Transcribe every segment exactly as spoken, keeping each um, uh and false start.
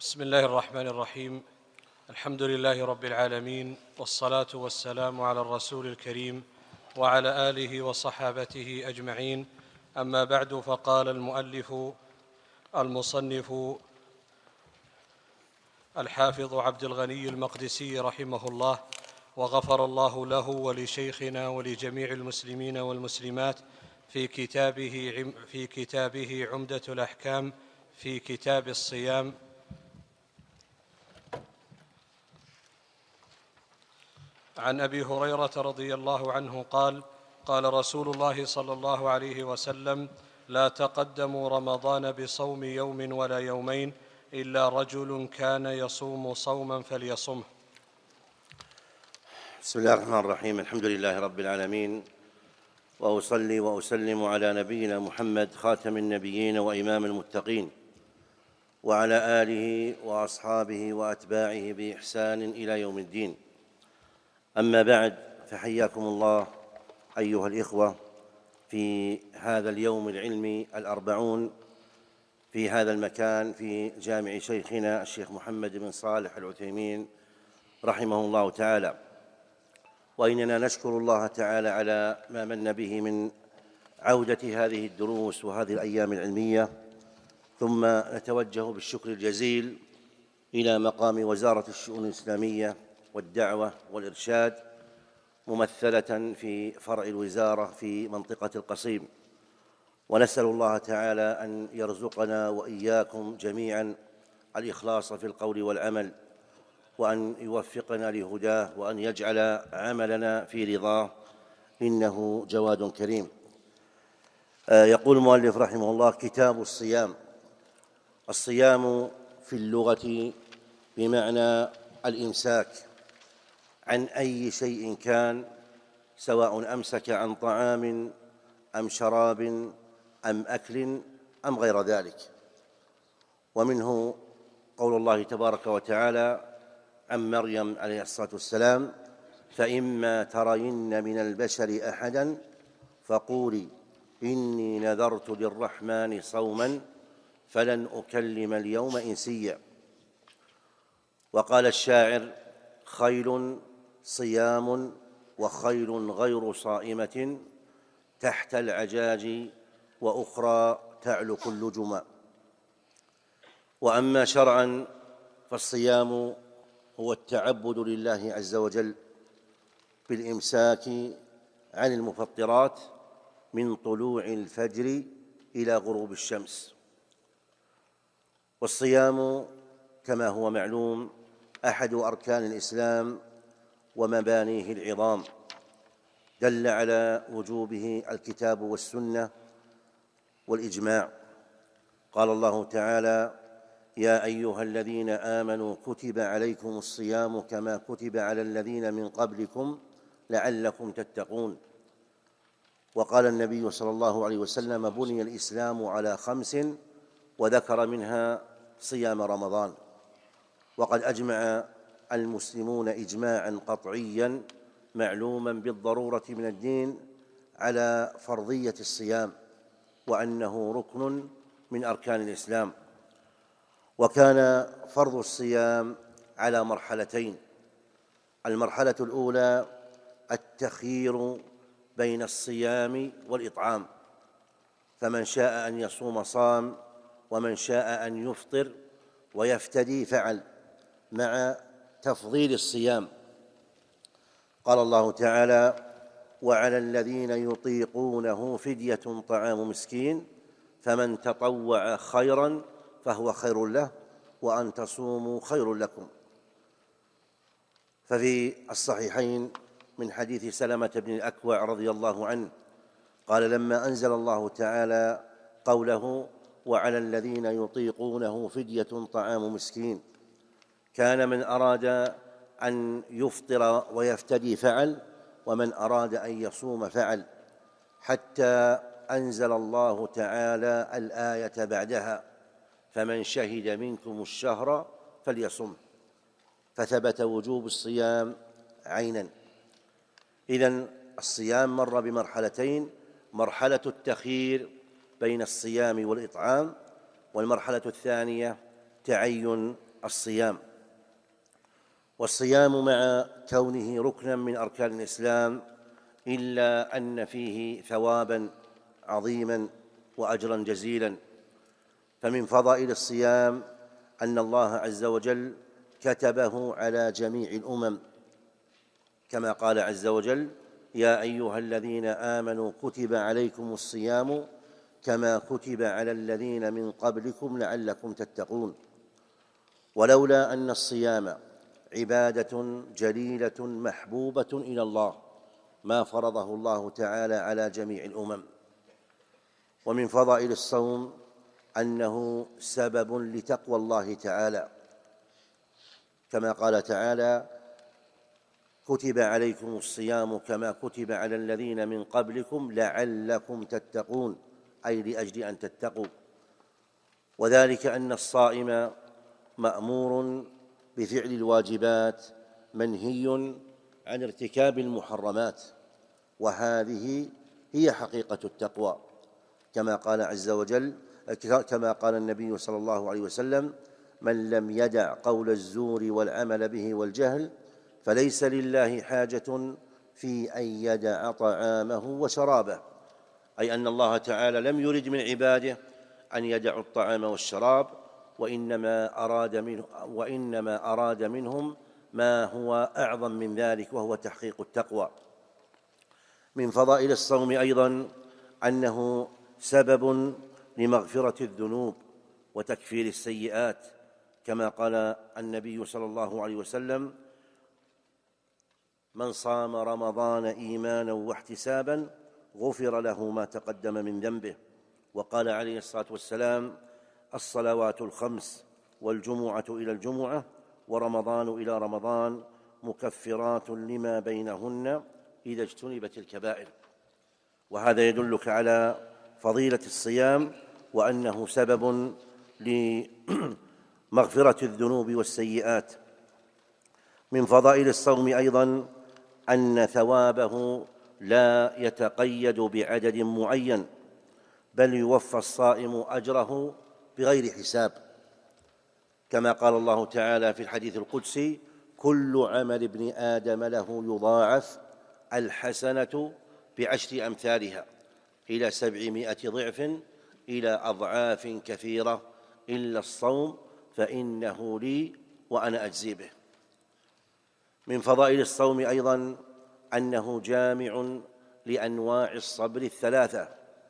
بسم الله الرحمن الرحيم. الحمد لله رب العالمين، والصلاة والسلام على الرسول الكريم وعلى آله وصحابته أجمعين. أما بعد، فقال المؤلف المصنف الحافظ عبد الغني المقدسي رحمه الله، وغفر الله له ولشيخنا ولجميع المسلمين والمسلمات، في كتابه, في كتابه عمدة الأحكام في كتاب الصيام: عن أبي هريرة رضي الله عنه قال: قال رسول الله صلى الله عليه وسلم: لا تقدموا رمضان بصوم يوم ولا يومين إلا رجل كان يصوم صوما فليصمه. بسم الله الرحمن الرحيم. الحمد لله رب العالمين، وأصلي وأسلم على نبينا محمد خاتم النبيين وإمام المتقين، وعلى آله وأصحابه وأتباعه بإحسان إلى يوم الدين. أما بعد، فحياكم الله أيها الإخوة في هذا اليوم العلمي الأربعون في هذا المكان، في جامع شيخنا الشيخ محمد بن صالح العثيمين رحمه الله تعالى. وإننا نشكر الله تعالى على ما من به من عودة هذه الدروس وهذه الأيام العلمية، ثم نتوجه بالشكر الجزيل إلى مقام وزارة الشؤون الإسلامية والدعوة والإرشاد، ممثلة في فرع الوزارة في منطقة القصيم، ونسأل الله تعالى أن يرزقنا وإياكم جميعا الإخلاص في القول والعمل، وأن يوفقنا لهداه، وأن يجعل عملنا في رضاه، إنه جواد كريم. يقول المؤلف رحمه الله: كتاب الصيام. الصيام في اللغة بمعنى الإمساك عن أي شيء كان، سواء أمسك عن طعام أم شراب أم أكل أم غير ذلك. ومنه قول الله تبارك وتعالى عن مريم عليه الصلاة والسلام: فإما ترين من البشر أحدا فقولي إني نذرت للرحمن صوما فلن أكلم اليوم إنسيا. وقال الشاعر: خيل صيام وخيل غير صائمة تحت العجاج وأخرى تعلق اللجما. وأما شرعا فالصيام هو التعبد لله عز وجل بالإمساك عن المفطرات من طلوع الفجر إلى غروب الشمس. والصيام كما هو معلوم أحد أركان الإسلام ومبانيه العظام، دل على وجوبه الكتاب والسنة والإجماع. قال الله تعالى: يا أيها الذين آمنوا كتب عليكم الصيام كما كتب على الذين من قبلكم لعلكم تتقون. وقال النبي صلى الله عليه وسلم: بني الإسلام على خمس، وذكر منها صيام رمضان. وقد أجمع المسلمون إجماعا قطعيا معلوما بالضرورة من الدين على فرضية الصيام، وأنه ركن من أركان الإسلام. وكان فرض الصيام على مرحلتين: المرحلة الأولى التخيير بين الصيام والإطعام، فمن شاء أن يصوم صام، ومن شاء أن يفطر ويفتدي فعل، مع تفضيل الصيام. قال الله تعالى: وعلى الذين يطيقونه فدية طعام مسكين فمن تطوع خيرا فهو خير له وأن تصوموا خير لكم. ففي الصحيحين من حديث سلمة بن الأكوع رضي الله عنه قال: لما أنزل الله تعالى قوله: وعلى الذين يطيقونه فدية طعام مسكين، كان من أراد أن يفطر ويفتدي فعل، ومن أراد أن يصوم فعل، حتى أنزل الله تعالى الآية بعدها: فمن شهد منكم الشهر فليصم، فثبت وجوب الصيام عينا. إذن الصيام مر بمرحلتين: مرحلة التخيير بين الصيام والإطعام، والمرحلة الثانية تعين الصيام. والصيام مع كونه ركنا من أركان الإسلام إلا أن فيه ثوابا عظيما وأجرا جزيلا. فمن فضائل الصيام أن الله عز وجل كتبه على جميع الأمم، كما قال عز وجل: يا أيها الذين آمنوا كتب عليكم الصيام كما كتب على الذين من قبلكم لعلكم تتقون. ولولا أن الصيام عبادة جليلة محبوبة إلى الله ما فرضه الله تعالى على جميع الأمم. ومن فضائل الصوم أنه سبب لتقوى الله تعالى، كما قال تعالى: كتب عليكم الصيام كما كتب على الذين من قبلكم لعلكم تتقون، أي لأجل أن تتقوا. وذلك أن الصائم مأمور بفعل الواجبات منهي عن ارتكاب المحرمات، وهذه هي حقيقة التقوى، كما قال عز وجل كما قال النبي صلى الله عليه وسلم: من لم يدع قول الزور والعمل به والجهل فليس لله حاجة في أن يدع طعامه وشرابه. أي أن الله تعالى لم يرد من عباده أن يدعوا الطعام والشراب، وإنما أراد منه وإنما أراد منهم ما هو أعظم من ذلك، وهو تحقيق التقوى. من فضائل الصوم أيضا أنه سبب لمغفرة الذنوب وتكفير السيئات، كما قال النبي صلى الله عليه وسلم: من صام رمضان إيمانا واحتسابا غفر له ما تقدم من ذنبه. وقال عليه الصلاة والسلام: الصلوات الخمس والجمعة إلى الجمعة ورمضان إلى رمضان مكفرات لما بينهن إذا اجتنبت الكبائر. وهذا يدلك على فضيلة الصيام، وأنه سبب لمغفرة الذنوب والسيئات. من فضائل الصوم أيضا أن ثوابه لا يتقيد بعدد معين، بل يوفى الصائم أجره بغير حساب، كما قال الله تعالى في الحديث القدسي: كل عمل ابن آدم له يضاعف الحسنة بعشر أمثالها إلى سبعمائة ضعف إلى أضعاف كثيرة إلا الصوم فإنه لي وأنا أجزي به. من فضائل الصوم أيضا أنه جامع لأنواع الصبر الثلاثة،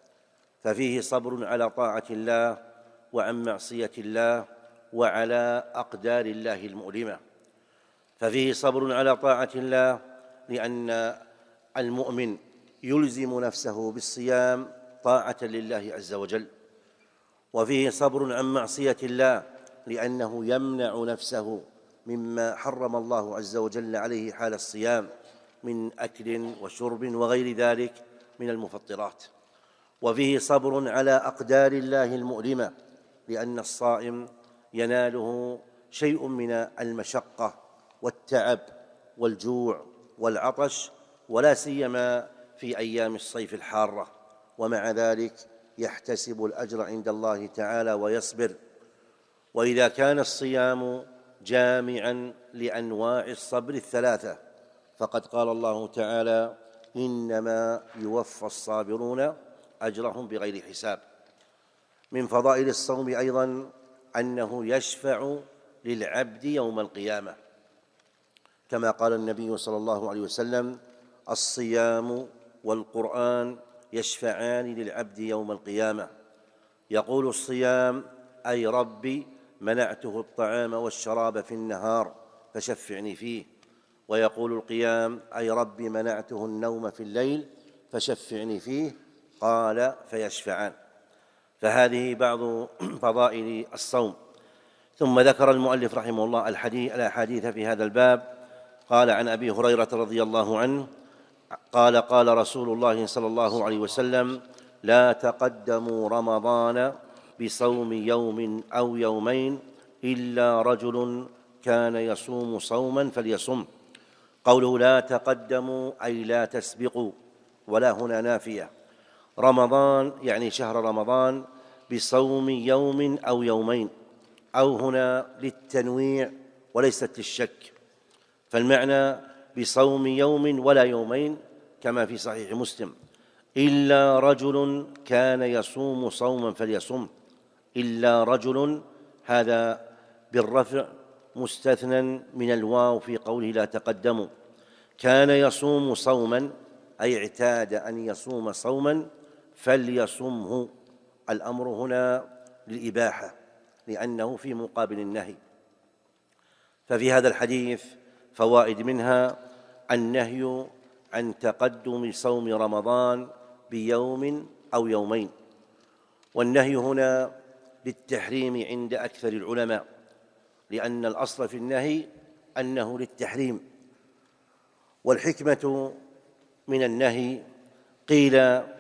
ففيه صبر على طاعة الله وعن معصية الله وعلى أقدار الله المؤلمة. ففيه صبر على طاعة الله لأن المؤمن يلزم نفسه بالصيام طاعة لله عز وجل، وفيه صبر عن معصية الله لأنه يمنع نفسه مما حرم الله عز وجل عليه حال الصيام من أكل وشرب وغير ذلك من المفطرات. وفيه صبر على أقدار الله المؤلمة لأن الصائم يناله شيء من المشقة والتعب والجوع والعطش، ولا سيما في أيام الصيف الحارة، ومع ذلك يحتسب الأجر عند الله تعالى ويصبر. وإذا كان الصيام جامعا لأنواع الصبر الثلاثة فقد قال الله تعالى: إنما يوفى الصابرون أجرهم بغير حساب. من فضائل الصوم أيضا أنه يشفع للعبد يوم القيامة، كما قال النبي صلى الله عليه وسلم: الصيام والقرآن يشفعان للعبد يوم القيامة. يقول الصيام: أي ربي منعته الطعام والشراب في النهار فشفعني فيه. ويقول القيام: أي ربي منعته النوم في الليل فشفعني فيه. قال: فيشفعان. فهذه بعض فضائل الصوم. ثم ذكر المؤلف رحمه الله الأحاديث في هذا الباب. قال: عن أبي هريرة رضي الله عنه قال: قال رسول الله صلى الله عليه وسلم: لا تقدموا رمضان بصوم يوم أو يومين إلا رجل كان يصوم صوما فليصم. قوله لا تقدموا أي لا تسبقوا، ولا هنا نافية. رمضان يعني شهر رمضان بصوم يوم أو يومين، أو هنا للتنويع وليست للشك، فالمعنى بصوم يوم ولا يومين كما في صحيح مسلم: إلا رجل كان يصوم صوما فليصم. إلا رجل، هذا بالرفع مستثنى من الواو في قوله لا تقدموا. كان يصوم صوما أي اعتاد أن يصوم صوما فليصمه. الأمر هنا للإباحة لأنه في مقابل النهي. ففي هذا الحديث فوائد، منها النهي عن تقدم صوم رمضان بيوم أو يومين، والنهي هنا للتحريم عند أكثر العلماء، لأن الأصل في النهي أنه للتحريم. والحكمة من النهي قيل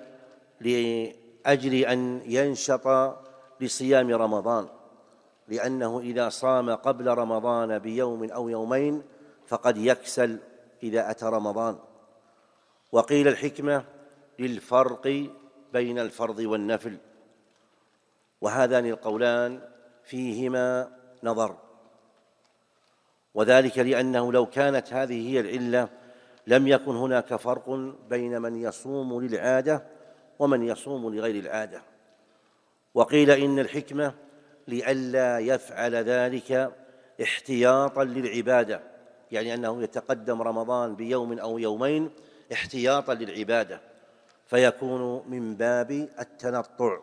لأجل أن ينشط لصيام رمضان، لأنه إذا صام قبل رمضان بيوم أو يومين فقد يكسل إذا أتى رمضان. وقيل الحكمة للفرق بين الفرض والنفل، وهذان القولان فيهما نظر، وذلك لأنه لو كانت هذه هي العلة لم يكن هناك فرق بين من يصوم للعادة ومن يصوم لغير العادة. وقيل إن الحكمة لئلا يفعل ذلك احتياطا للعبادة، يعني أنه يتقدم رمضان بيوم أو يومين احتياطا للعبادة فيكون من باب التنطع.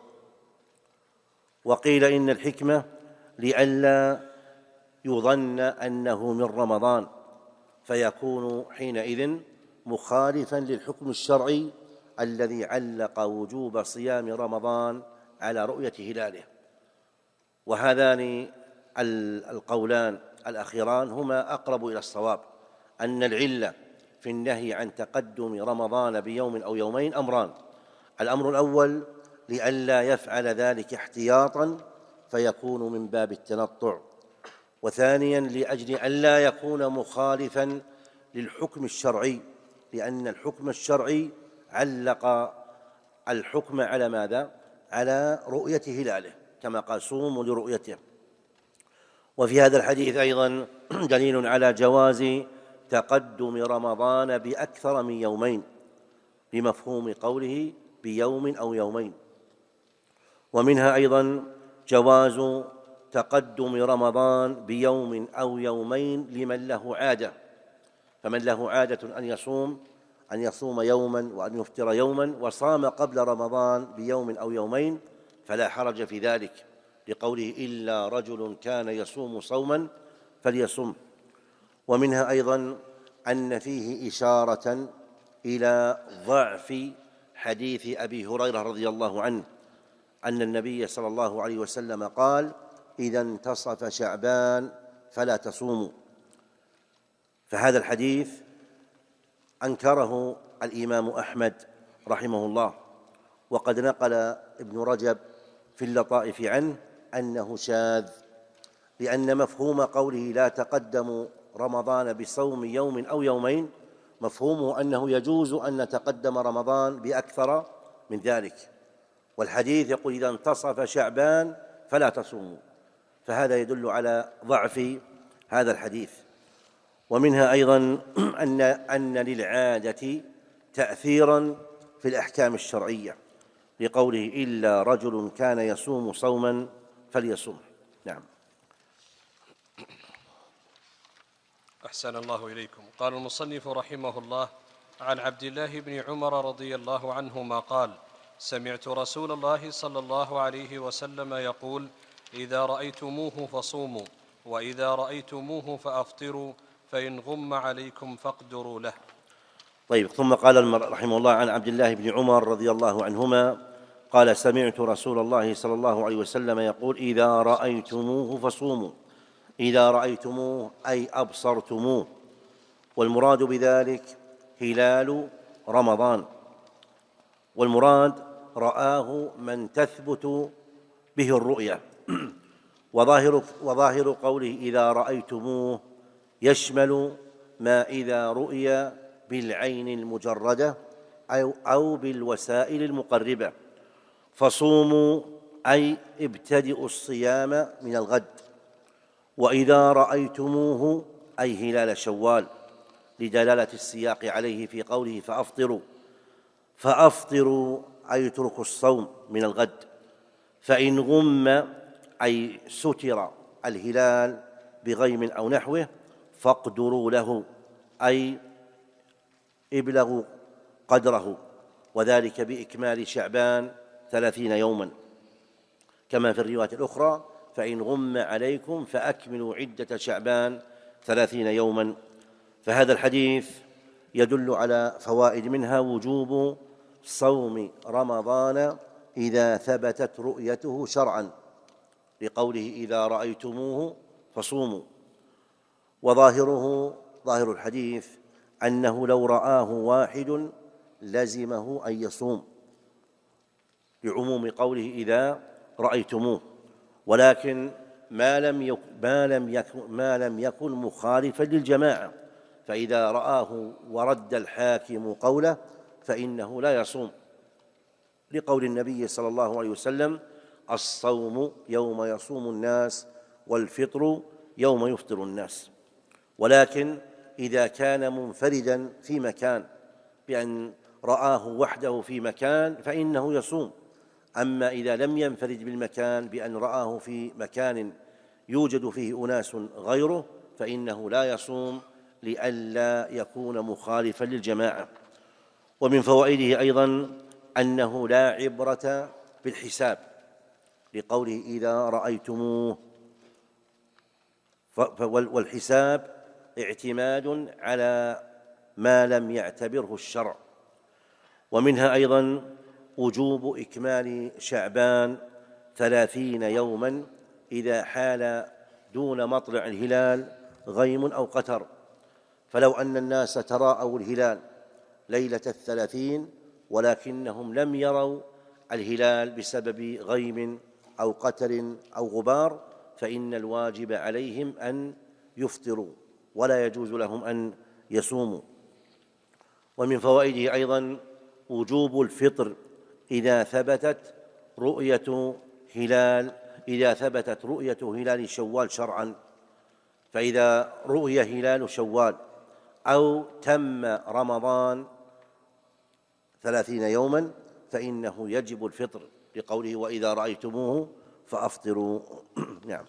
وقيل إن الحكمة لئلا يظن أنه من رمضان فيكون حينئذ مخالفا للحكم الشرعي الذي علق وجوب صيام رمضان على رؤية هلاله. وهذان القولان الأخيران هما أقرب إلى الصواب، أن العلة في النهي عن تقدم رمضان بيوم أو يومين أمران: الأمر الأول لئلا يفعل ذلك احتياطا فيكون من باب التنطع، وثانيا لأجل أن لا يكون مخالفا للحكم الشرعي، لأن الحكم الشرعي علق الحكم على ماذا؟ على رؤية هلاله، كما قال صوموا لرؤيته. وفي هذا الحديث أيضا دليل على جواز تقدم رمضان بأكثر من يومين بمفهوم قوله بيوم أو يومين. ومنها أيضا جواز تقدم رمضان بيوم أو يومين لمن له عادة، فمن له عادة أن يصوم أن يصوم يوما وأن يفطر يوما وصام قبل رمضان بيوم أو يومين فلا حرج في ذلك، لقوله إلا رجل كان يصوم صوما فليصم. ومنها أيضا أن فيه إشارة إلى ضعف حديث أبي هريرة رضي الله عنه أن النبي صلى الله عليه وسلم قال: إذا انتصف شعبان فلا تصوموا. فهذا الحديث أنكره الإمام أحمد رحمه الله، وقد نقل ابن رجب في اللطائف عنه أنه شاذ، لأن مفهوم قوله لا تقدموا رمضان بصوم يوم أو يومين مفهومه أنه يجوز أن نتقدم رمضان بأكثر من ذلك، والحديث يقول إذا انتصف شعبان فلا تصوموا، فهذا يدل على ضعف هذا الحديث. ومنها أيضا أن أن للعادة تأثيرا في الأحكام الشرعية، لقوله إلا رجل كان يصوم صوما فليصم. نعم. أحسن الله إليكم. قال المصنف رحمه الله: عن عبد الله بن عمر رضي الله عنهما قال: سمعت رسول الله صلى الله عليه وسلم يقول: إذا رأيتموه فصوموا، وإذا رأيتموه فأفطروا، فإن غم عليكم فاقدروا له. طيب، ثم قال رحمه الله: عن عبد الله بن عمر رضي الله عنهما قال: سمعت رسول الله صلى الله عليه وسلم يقول: إذا رأيتموه فصوموا. إذا رأيتموه أي أبصرتموه، والمراد بذلك هلال رمضان، والمراد رآه من تثبت به الرؤيا. وظاهر, وظاهر قوله إذا رأيتموه يشمل ما إذا رؤي بالعين المجردة أو, أو بالوسائل المقربة. فصوموا أي ابتدئوا الصيام من الغد، وإذا رأيتموه أي هلال شوال، لدلالة السياق عليه في قوله فأفطروا، فأفطروا أي اتركوا الصوم من الغد. فإن غم أي ستر الهلال بغيم أو نحوه فاقدروا له أي ابلغوا قدره، وذلك بإكمال شعبان ثلاثين يوما، كما في الرواية الأخرى فإن غم عليكم فأكملوا عدة شعبان ثلاثين يوما. فهذا الحديث يدل على فوائد، منها وجوب صوم رمضان إذا ثبتت رؤيته شرعا، لقوله إذا رأيتموه فصوموا. وظاهره ظاهر الحديث أنه لو رآه واحد لزمه أن يصوم، لعموم قوله إذا رأيتموه، ولكن ما لم يكن ما لم يكن ما لم يكن مخالفا للجماعة، فإذا رآه ورد الحاكم قوله فإنه لا يصوم، لقول النبي صلى الله عليه وسلم الصوم يوم يصوم الناس والفطر يوم يفطر الناس. ولكن إذا كان منفردا في مكان بأن رآه وحده في مكان فإنه يصوم، أما إذا لم ينفرد بالمكان بأن رآه في مكان يوجد فيه أناس غيره فإنه لا يصوم لئلا يكون مخالفا للجماعة. ومن فوائده أيضا أنه لا عبرة بالحساب، لقوله إذا رأيتموه، والحساب اعتماد على ما لم يعتبره الشرع. ومنها أيضا وجوب إكمال شعبان ثلاثين يوما إذا حال دون مطلع الهلال غيم أو قتر، فلو أن الناس تراءوا الهلال ليلة الثلاثين ولكنهم لم يروا الهلال بسبب غيم أو قتر أو غبار فإن الواجب عليهم أن يفطروا ولا يجوز لهم أن يصوموا. ومن فوائده أيضا وجوب الفطر إذا ثبتت رؤية هلال إذا ثبتت رؤية هلال شوال شرعا، فإذا رؤي هلال شوال أو تم رمضان ثلاثين يوما فإنه يجب الفطر، لقوله وإذا رأيتموه فأفطروا. نعم.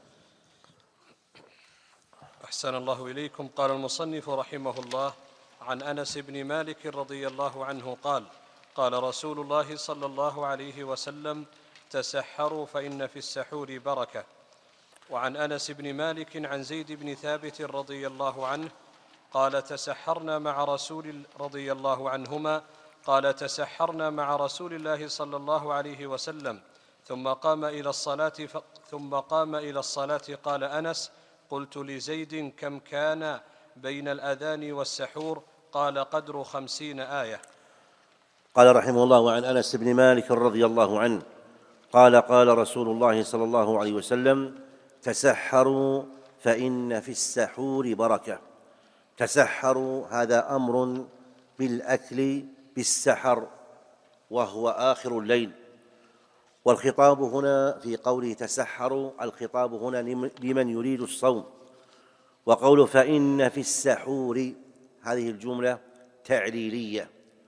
أحسن الله إليكم. قال المصنف رحمه الله: عن أنس بن مالك رضي الله عنه قال: قال رسول الله صلى الله عليه وسلم: تسحروا فإن في السحور بركة. وعن أنس بن مالك عن زيد بن ثابت رضي الله عنه قال: تسحرنا مع رسول رضي الله عنهما قال: تسحرنا مع رسول الله صلى الله عليه وسلم ثم قام إلى الصلاة ف... ثم قام إلى الصلاة. قال أنس: قلت لزيد: كم كان بين الأذان والسحور؟ قال: قدر خمسين آية. قال رحمه الله: وعن أنس بن مالك رضي الله عنه قال: قال رسول الله صلى الله عليه وسلم: تسحروا فإن في السحور بركة. تسحروا هذا أمر بالأكل بالسحر وهو آخر الليل، والخطاب هنا في قوله تسحروا الخطاب هنا لمن يريد الصوم. وقوله فإن في السحور هذه الجملة تعليلية،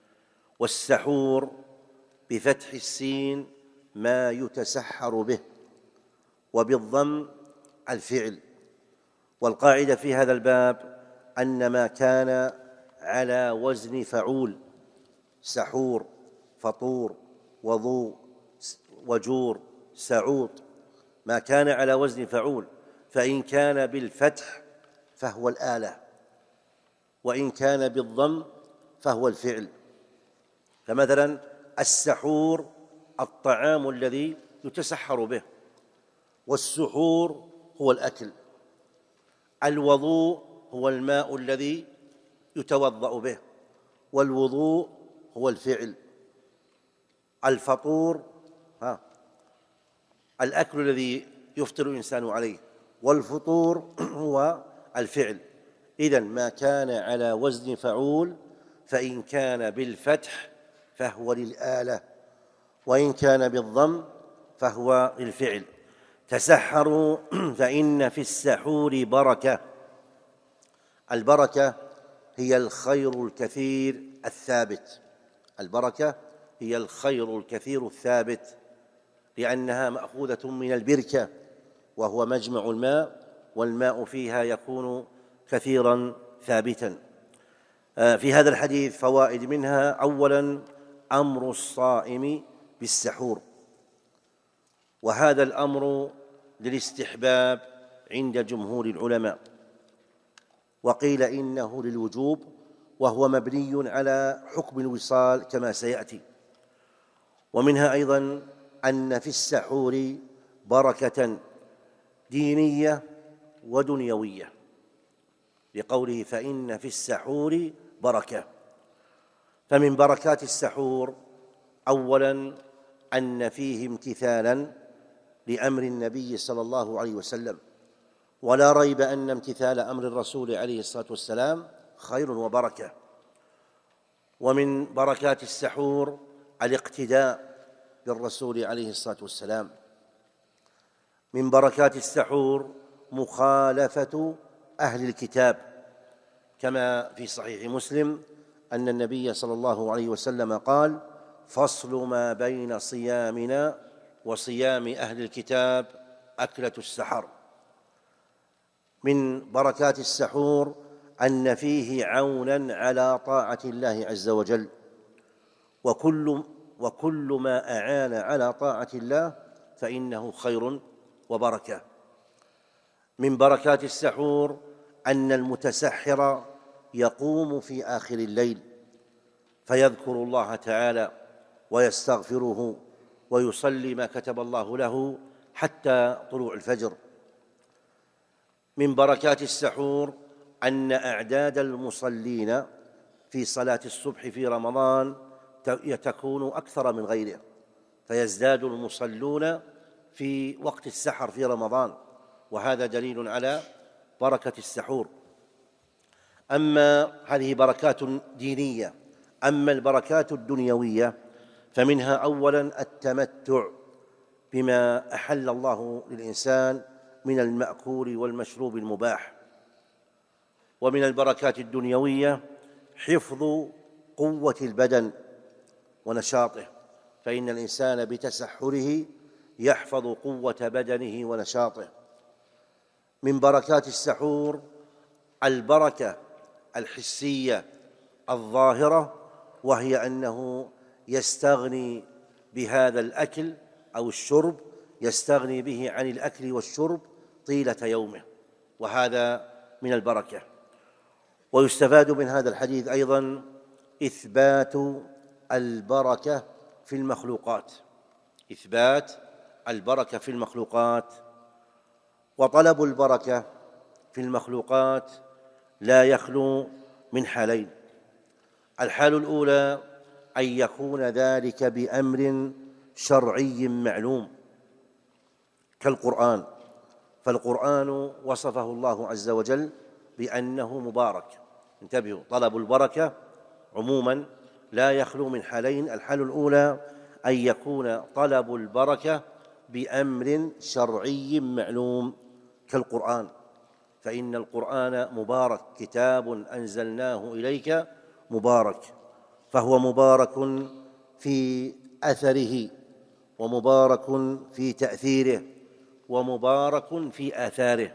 والسحور بفتح السين ما يتسحر به، وبالضم الفعل. والقاعدة في هذا الباب أن ما كان على وزن فعول، سحور، فطور، وضوء، وجور، سعوط، ما كان على وزن فعول، فإن كان بالفتح فهو الآلة، وإن كان بالضم فهو الفعل. فمثلا السحور الطعام الذي يتسحر به، والسحور هو الأكل. الوضوء هو الماء الذي يتوضأ به، والوضوء هو الفعل. الفطور ها الأكل الذي يفطر الإنسان عليه، والفطور هو الفعل. إذن ما كان على وزن فعول فإن كان بالفتح فهو للآلة، وإن كان بالضم فهو للفعل. تسحروا فإن في السحور بركة. البركة هي الخير الكثير الثابت، البركة هي الخير الكثير الثابت، لأنها مأخوذة من البركة وهو مجمع الماء، والماء فيها يكون كثيرا ثابتا. في هذا الحديث فوائد، منها أولا أمر الصائم بالسحور، وهذا الأمر للاستحباب عند جمهور العلماء، وقيل إنه للوجوب، وهو مبني على حكم الوصال كما سيأتي. ومنها أيضا أن في السحور بركة دينية ودنيوية، لقوله فإن في السحور بركة. فمن بركات السحور أولا أن فيه امتثالا لأمر النبي صلى الله عليه وسلم، ولا ريب أن امتثال أمر الرسول عليه الصلاة والسلام خير وبركة. ومن بركات السحور الاقتداء بالرسول عليه الصلاة والسلام. من بركات السحور مخالفة أهل الكتاب، كما في صحيح مسلم أن النبي صلى الله عليه وسلم قال: فصل ما بين صيامنا وصيام أهل الكتاب أكلة السحر. من بركات السحور أن فيه عونا على طاعة الله عز وجل، وكل وكل ما أعان على طاعة الله فإنه خير وبركة. من بركات السحور أن المتسحر يقوم في آخر الليل فيذكر الله تعالى ويستغفره ويصلي ما كتب الله له حتى طلوع الفجر. من بركات السحور أن أعداد المصلين في صلاة الصبح في رمضان تكون أكثر من غيره، فيزداد المصلون في وقت السحر في رمضان، وهذا دليل على بركة السحور. أما هذه بركات دينية. أما البركات الدنيوية فمنها أولا التمتع بما أحل الله للإنسان من المأكول والمشروب المباح. ومن البركات الدنيوية حفظ قوة البدن ونشاطه، فإن الإنسان بتسحره يحفظ قوة بدنه ونشاطه. من بركات السحور البركة الحسية الظاهرة، وهي أنه يستغني بهذا الأكل أو الشرب، يستغني به عن الأكل والشرب طيلة يومه، وهذا من البركة. ويستفاد من هذا الحديث أيضا إثبات البركة في المخلوقات، إثبات البركة في المخلوقات. وطلب البركة في المخلوقات لا يخلو من حالين: الحال الأولى أن يكون ذلك بأمر شرعي معلوم كالقرآن، فالقرآن وصفه الله عز وجل بأنه مبارك. انتبهوا، طلب البركة عموما لا يخلو من حالين: الحال الأولى أن يكون طلب البركة بأمر شرعي معلوم كالقرآن، فإن القرآن مبارك، كتاب أنزلناه إليك مبارك، فهو مبارك في أثره، ومبارك في تأثيره، ومبارك في آثاره.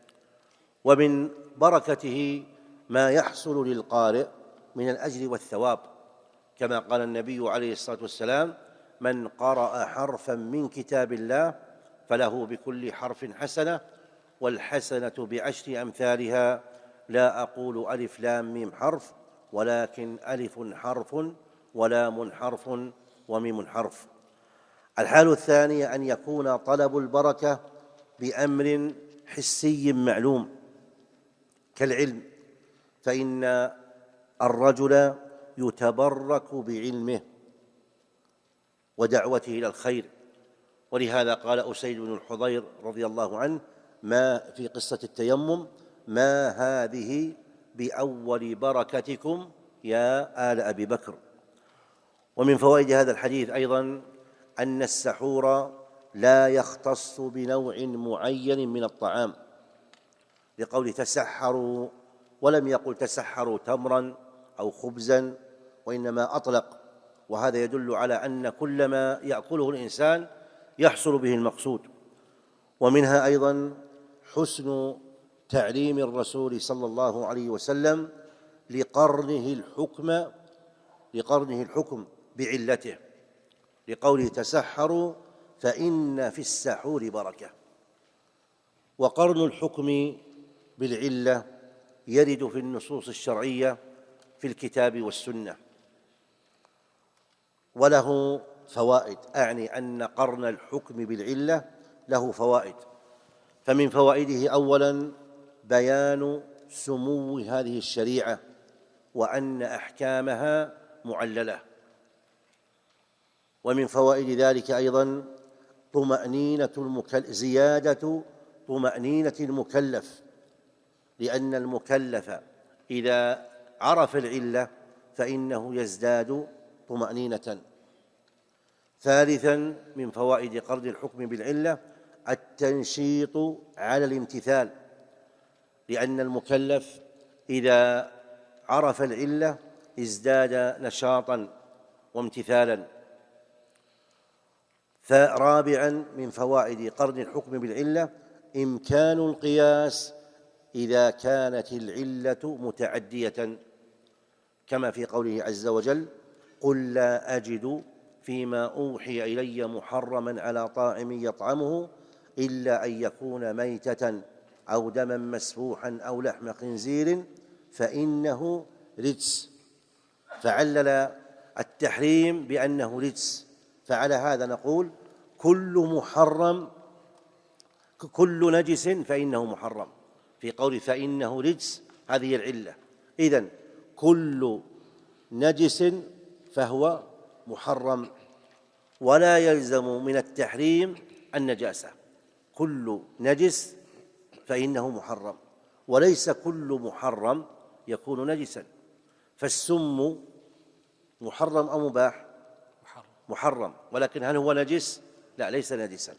ومن بركته ما يحصل للقارئ من الأجر والثواب، كما قال النبي عليه الصلاة والسلام: من قرأ حرفا من كتاب الله فله بكل حرف حسنة، والحسنة بعشر أمثالها، لا أقول ألف لام ميم حرف، ولكن ألف حرف ولام حرف وميم حرف. الحال الثانية أن يكون طلب البركة بأمر حسي معلوم كالعلم، فإن الرجل يتبرك بعلمه ودعوته إلى الخير. ولهذا قال أسيد بن الحضير رضي الله عنه ما في قصة التيمم: ما هذه بأول بركتكم يا آل أبي بكر. ومن فوائد هذا الحديث أيضا أن السحور لا يختص بنوع معين من الطعام، لقول تسحروا، ولم يقل تسحروا تمرا أو خبزا، وإنما أطلق، وهذا يدل على أن كل ما يأكله الإنسان يحصل به المقصود. ومنها أيضا حسن تعليم الرسول صلى الله عليه وسلم لقرنه الحكم لقرنه الحكم بعلته، لقوله تسحروا فإن في السحور بركة. وقرن الحكم بالعلة يرد في النصوص الشرعية في الكتاب والسنة، وله فوائد، أعني أن قرن الحكم بالعلة له فوائد. فمن فوائده أولاً بيان سمو هذه الشريعة وأن أحكامها معللة. ومن فوائد ذلك أيضاً طمأنينة المكلف زيادة طمأنينة المكلف، لأن المكلف إذا عرف العلة فإنه يزداد طمأنينة. ثالثاً من فوائد قرن الحكم بالعلة التنشيط على الامتثال، لأن المكلف إذا عرف العلة ازداد نشاطاً وامتثالاً. رابعاً من فوائد قرن الحكم بالعلة إمكان القياس إذا كانت العلة متعدية، كما في قوله عز وجل قل لا أجد فيما أوحي إلي محرماً على طاعم يطعمه إلا أن يكون ميتة أو دما مسفوحا أو لحم خنزير فإنه رجس، فعلل التحريم بأنه رجس. فعلى هذا نقول كل محرم كل نجس فإنه محرم، في قول فإنه رجس هذه العلة. إذن كل نجس فهو محرم، ولا يلزم من التحريم النجاسة، كل نجس فإنه محرم، وليس كل محرم يكون نجسا. فالسم محرم أو مباح؟ محرم، ولكن هل هو نجس؟ لا، ليس نجسا.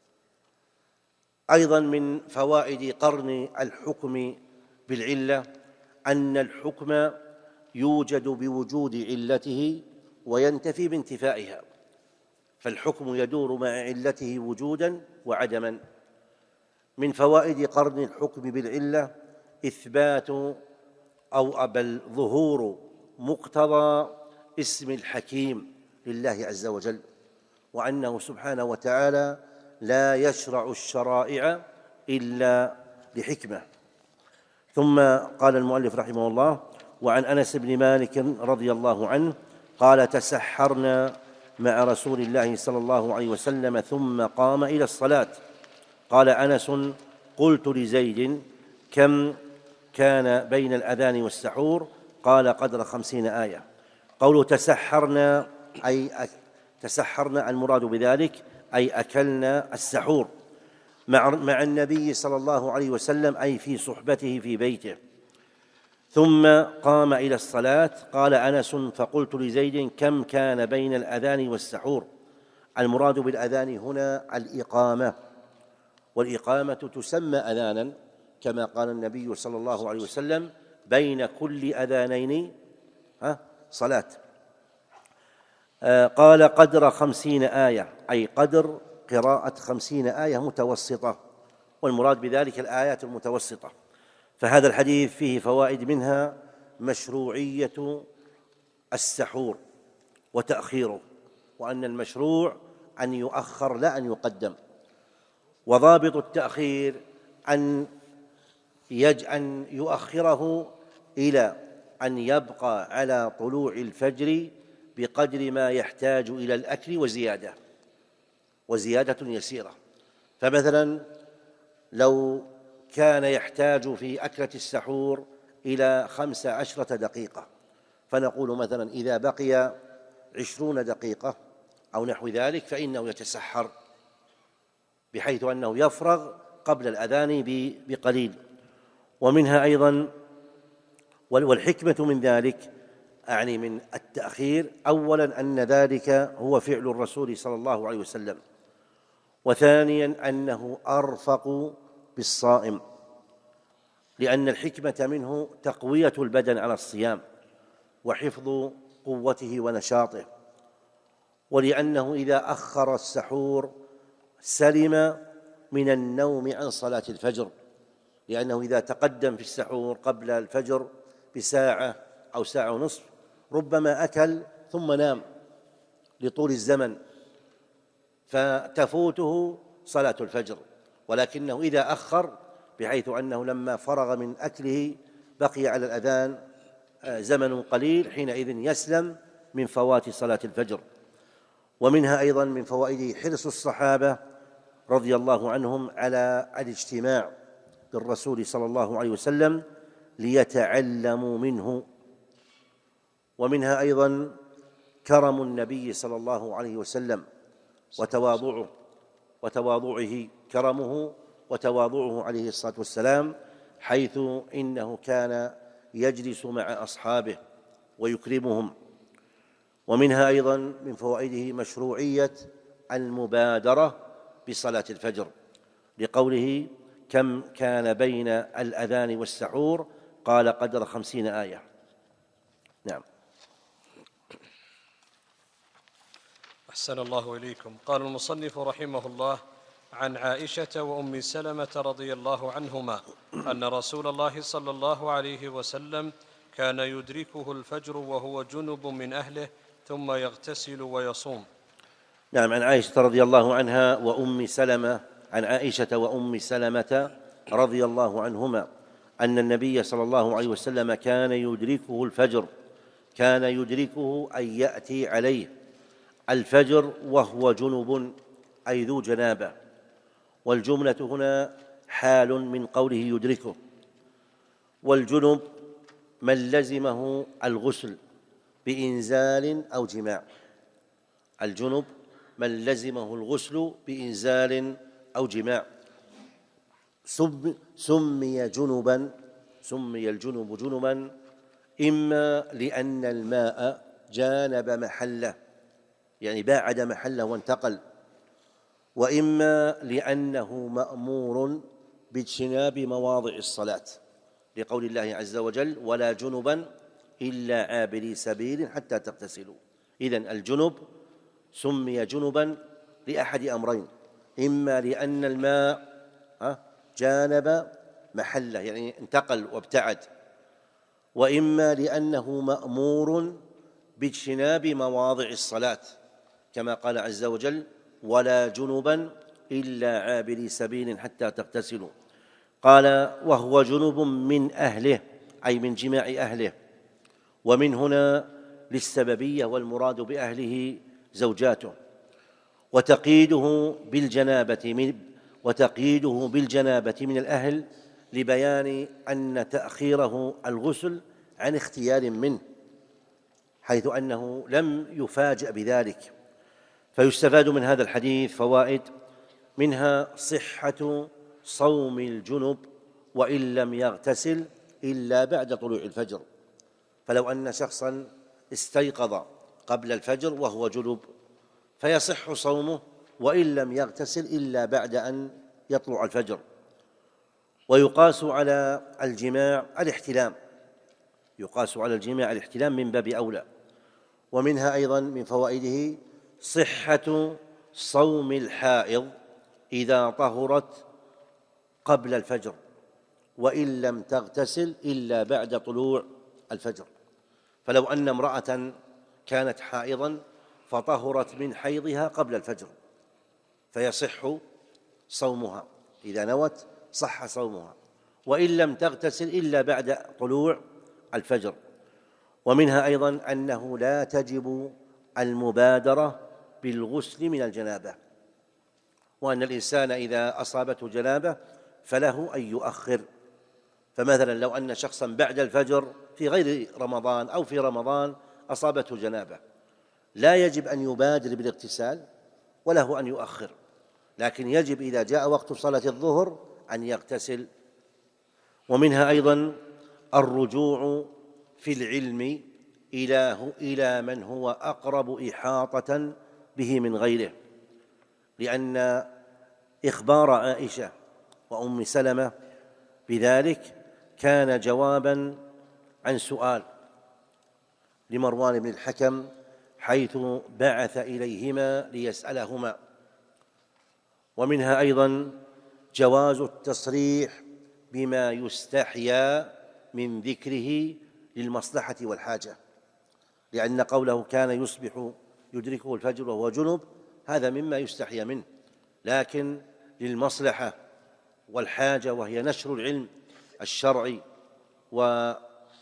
أيضا من فوائد قرن الحكم بالعلة أن الحكم يوجد بوجود علته وينتفي بانتفائها، فالحكم يدور مع علته وجودا وعدما. من فوائد قرن الحكم بالعلة إثبات أو بل ظهور مقتضى اسم الحكيم لله عز وجل، وأنه سبحانه وتعالى لا يشرع الشرائع إلا لحكمة. ثم قال المؤلف رحمه الله: وعن أنس بن مالك رضي الله عنه قال: تسحرنا مع رسول الله صلى الله عليه وسلم ثم قام إلى الصلاة. قال أنس: قلت لزيد: كم كان بين الأذان والسحور؟ قال: قدر خمسين آية. قوله تسحرنا أي تسحرنا المراد بذلك أي أكلنا السحور مع, مع النبي صلى الله عليه وسلم، أي في صحبته في بيته. ثم قام إلى الصلاة. قال أنس: فقلت لزيد: كم كان بين الأذان والسحور؟ المراد بالأذان هنا الإقامة، والإقامة تسمى أذانا، كما قال النبي صلى الله عليه وسلم: بين كل أذانين صلاة. قال: قدر خمسين آية، أي قدر قراءة خمسين آية متوسطة، والمراد بذلك الآيات المتوسطة. فهذا الحديث فيه فوائد، منها مشروعية السحور وتأخيره، وأن المشروع أن يؤخر لا أن يقدم. وضابط التأخير أن يج أن يؤخره إلى أن يبقى على طلوع الفجر بقدر ما يحتاج إلى الأكل وزيادة وزيادة يسيرة. فمثلا لو كان يحتاج في أكلة السحور إلى خمس عشرة دقيقة، فنقول مثلا إذا بقي عشرون دقيقة أو نحو ذلك فإنه يتسحر، بحيث أنه يفرغ قبل الأذان بقليل. ومنها أيضا والحكمة من ذلك، أعني من التأخير، أولا أن ذلك هو فعل الرسول صلى الله عليه وسلم، وثانيا أنه أرفق بالصائم، لأن الحكمة منه تقوية البدن على الصيام وحفظ قوته ونشاطه، ولأنه إذا أخر السحور سلم من النوم عن صلاة الفجر، لأنه إذا تقدم في السحور قبل الفجر بساعة أو ساعة ونصف ربما أكل ثم نام لطول الزمن فتفوته صلاة الفجر، ولكنه إذا أخر بحيث أنه لما فرغ من أكله بقي على الأذان زمن قليل حينئذ يسلم من فوات صلاة الفجر. ومنها أيضا من فوائده حرص الصحابة رضي الله عنهم على الاجتماع بالرسول صلى الله عليه وسلم ليتعلموا منه. ومنها أيضا كرم النبي صلى الله عليه وسلم وتواضعه وتواضعه كرمه وتواضعه عليه الصلاة والسلام، حيث إنه كان يجلس مع أصحابه ويكرمهم. ومنها أيضا من فوائده مشروعية المبادرة بصلاة الفجر، لقوله كم كان بين الأذان والسحور؟ قال قدر خمسين آية. نعم. أحسن الله إليكم. قال المصنف رحمه الله: عن عائشة وأم سلمة رضي الله عنهما أن رسول الله صلى الله عليه وسلم كان يدركه الفجر وهو جنب من أهله ثم يغتسل ويصوم. نعم. عن عائشة رضي الله عنها وأم سلمة عن عائشة وأم سلمة رضي الله عنهما أن النبي صلى الله عليه وسلم كان يدركه الفجر، كان يدركه أن يأتي عليه الفجر وهو جنب أي ذو جنابة، والجملة هنا حال من قوله يدركه. والجنب من لزمه الغسل بإنزال أو جماع، الجنب من لزمه الغسل بإنزال أو جماع سمي جنبا سمي الجنب جنبا إما لأن الماء جانب محله يعني باعد محله وانتقل، وإما لأنه مأمور باجتناب مواضع الصلاة، لقول الله عز وجل ولا جنبا إلا عابري سبيل حتى تغتسلوا. إذن الجنب سمي جنبا لأحد أمرين: إما لأن الماء جانب محله يعني انتقل وابتعد، وإما لأنه مأمور باجتناب مواضع الصلاة كما قال عز وجل ولا جنبا إلا عابري سبيل حتى تغتسلوا. قال وهو جنب من أهله أي من جماع أهله، ومن هنا للسببية، والمراد بأهله زوجاته، وتقييده بالجنابة من وتقييده بالجنابة من الأهل لبيان أن تأخيره الغسل عن اختيار منه، حيث أنه لم يفاجأ بذلك. فيستفاد من هذا الحديث فوائد، منها صحة صوم الجنب وإن لم يغتسل إلا بعد طلوع الفجر، فلو أن شخصا استيقظ قبل الفجر وهو جنب فيصح صومه وإن لم يغتسل إلا بعد أن يطلع الفجر. ويقاس على الجماع الاحتلام يقاس على الجماع الاحتلام من باب أولى. ومنها أيضا من فوائده صحة صوم الحائض إذا طهرت قبل الفجر وإن لم تغتسل إلا بعد طلوع الفجر، فلو أن امرأة كانت حائضا فطهرت من حيضها قبل الفجر فيصح صومها، إذا نوت صح صومها، وإن لم تغتسل إلا بعد طلوع الفجر. ومنها أيضا أنه لا تجب المبادرة بالغسل من الجنابة، وأن الإنسان إذا أصابته جنابة فله أن يؤخر. فمثلا لو أن شخصا بعد الفجر في غير رمضان أو في رمضان أصابته جنابة لا يجب أن يبادر بالاغتسال وله أن يؤخر، لكن يجب إذا جاء وقت صلاة الظهر أن يغتسل. ومنها أيضا الرجوع في العلم إلى إلى من هو أقرب إحاطة به من غيره، لأن إخبار عائشة وأم سلمة بذلك كان جوابا عن سؤال لمروان بن الحكم، حيث بعث إليهما ليسألهما. ومنها أيضا جواز التصريح بما يستحيا من ذكره للمصلحة والحاجة، لأن قوله كان يصبح يدركه الفجر وهو جنب هذا مما يستحيا منه، لكن للمصلحة والحاجة وهي نشر العلم الشرعي ونقله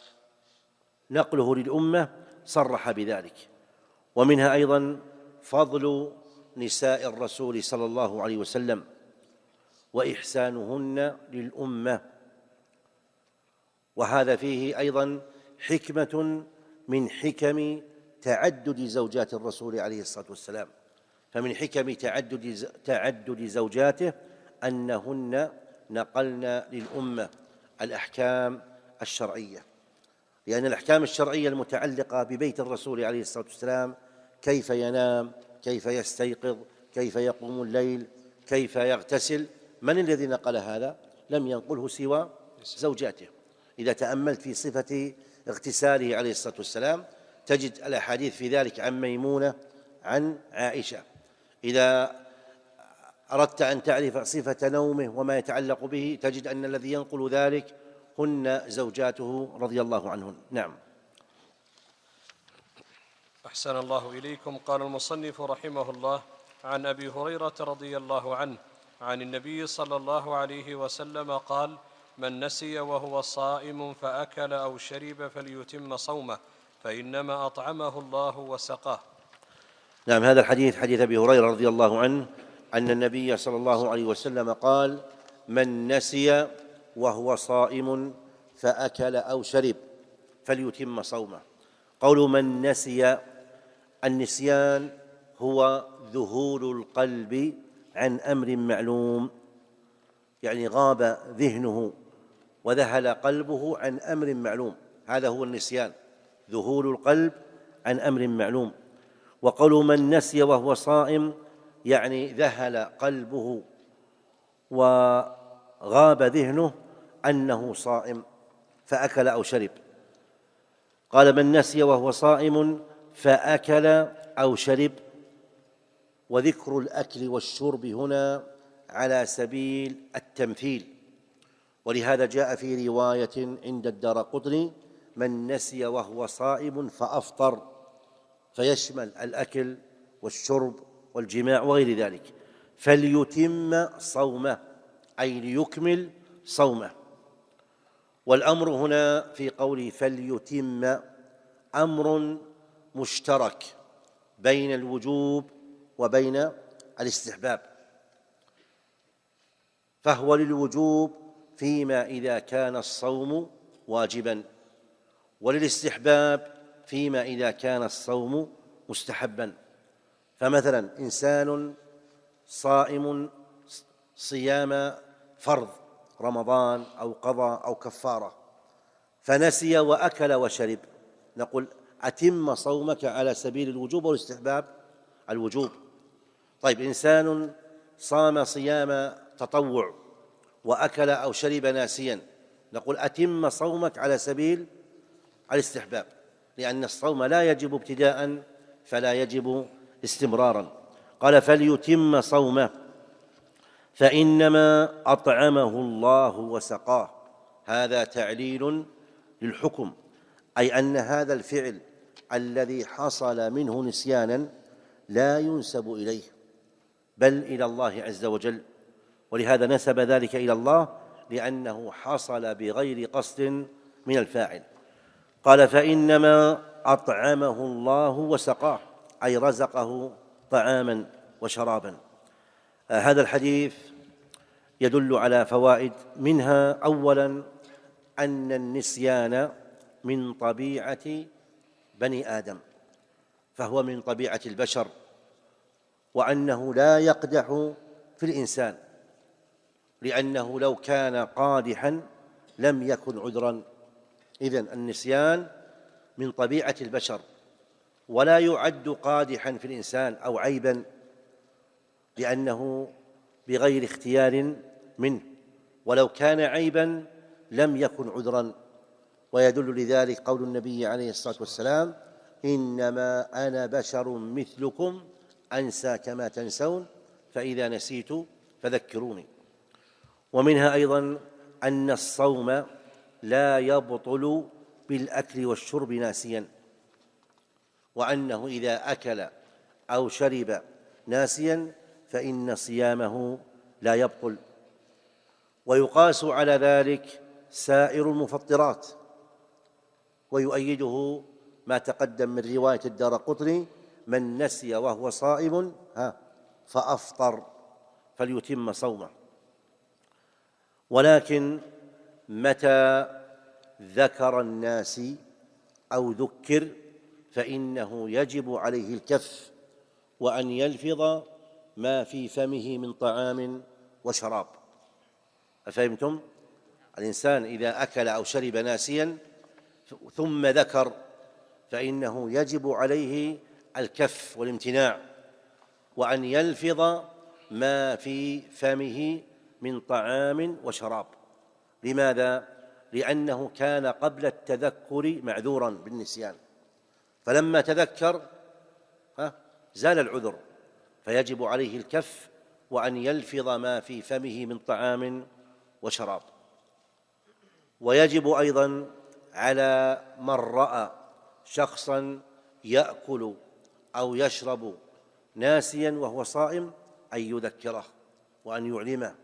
للأمة صرح بذلك. ومنها أيضا فضل نساء الرسول صلى الله عليه وسلم وإحسانهن للأمة، وهذا فيه أيضا حكمة من حكم تعدد زوجات الرسول عليه الصلاة والسلام. فمن حكم تعدد تعدد زوجاته أنهن نقلن للأمة الأحكام الشرعية، لأن الأحكام الشرعية المتعلقة ببيت الرسول عليه الصلاة والسلام، كيف ينام، كيف يستيقظ، كيف يقوم الليل، كيف يغتسل، من الذي نقل هذا؟ لم ينقله سوى زوجاته. إذا تأملت في صفة اغتساله عليه الصلاة والسلام تجد الأحاديث في ذلك عن ميمونة عن عائشة. إذا أردت أن تعرف صفة نومه وما يتعلق به تجد أن الذي ينقل ذلك هن زوجاته رضي الله عنهن. نعم. أحسن الله إليكم. قال المصنف رحمه الله: عن أبي هريرة رضي الله عنه عن النبي صلى الله عليه وسلم قال: من نسي وهو صائم فأكل أو شرب فليتم صومه فإنما أطعمه الله وسقاه. نعم، هذا الحديث حديث أبي هريرة رضي الله عنه أن النبي صلى الله عليه وسلم قال: من نسي وهو صائم فأكل أو شرب فليتم صومه. قول من نسي، النسيان هو ذهول القلب عن أمر معلوم، يعني غاب ذهنه وذهل قلبه عن أمر معلوم، هذا هو النسيان، ذهول القلب عن أمر معلوم. وقول من نسي وهو صائم يعني ذهل قلبه وغاب ذهنه أنه صائم فأكل أو شرب. قال من نسي وهو صائم فأكل أو شرب، وذكر الأكل والشرب هنا على سبيل التمثيل، ولهذا جاء في رواية عند الدارقطني: من نسي وهو صائم فأفطر، فيشمل الأكل والشرب والجماع وغير ذلك. فليتم صومه أي ليكمل صومه. والأمر هنا في قوله فليتم أمر مشترك بين الوجوب وبين الاستحباب، فهو للوجوب فيما إذا كان الصوم واجبا، وللاستحباب فيما إذا كان الصوم مستحبا. فمثلا إنسان صائم صيام فرض رمضان أو قضاء أو كفارة فنسي وأكل وشرب، نقول أتم صومك على سبيل الوجوب والاستحباب، الوجوب. طيب إنسان صام صيام تطوع وأكل أو شرب ناسيا، نقول أتم صومك على سبيل الاستحباب، لأن الصوم لا يجب ابتداء فلا يجب استمرارا. قال فليتم صومه فإنما أطعمه الله وسقاه، هذا تعليل للحكم، أي أن هذا الفعل الذي حصل منه نسيانا لا ينسب إليه بل إلى الله عز وجل، ولهذا نسب ذلك إلى الله لأنه حصل بغير قصد من الفاعل. قال فإنما أطعمه الله وسقاه، أي رزقه طعاما وشرابا. آه هذا الحديث يدل على فوائد، منها أولا أن النسيان من طبيعة بني آدم، فهو من طبيعة البشر، وأنه لا يقدح في الإنسان، لأنه لو كان قادحا لم يكن عذرا. إذن النسيان من طبيعة البشر ولا يعد قادحا في الإنسان أو عيبا، لأنه بغير اختيار منه، ولو كان عيبا لم يكن عذرا. ويدل لذلك قول النبي عليه الصلاة والسلام: إنما أنا بشر مثلكم أنسى كما تنسون فإذا نسيت فذكروني. ومنها أيضا أن الصوم لا يبطل بالأكل والشرب ناسيا، وأنه إذا أكل أو شرب ناسيا فإن صيامه لا يبطل. ويقاس على ذلك سائر المفطرات، ويؤيده ما تقدم من رواية الدارقطني: من نسي وهو صائم فأفطر فليتم صومه. ولكن متى ذكر الناس أو ذكر فإنه يجب عليه الكف وأن يلفظ ما في فمه من طعام وشراب. أفهمتم؟ الإنسان إذا أكل أو شرب ناسيا ثم ذكر فإنه يجب عليه الكف والامتناع، وأن يلفظ ما في فمه من طعام وشراب. لماذا؟ لأنه كان قبل التذكر معذورا بالنسيان، فلما تذكر زال العذر، فيجب عليه الكف وأن يلفظ ما في فمه من طعام وشراب. ويجب أيضا على من رأى شخصا يأكل أو يشرب ناسيا وهو صائم أن يذكره وأن يعلمه،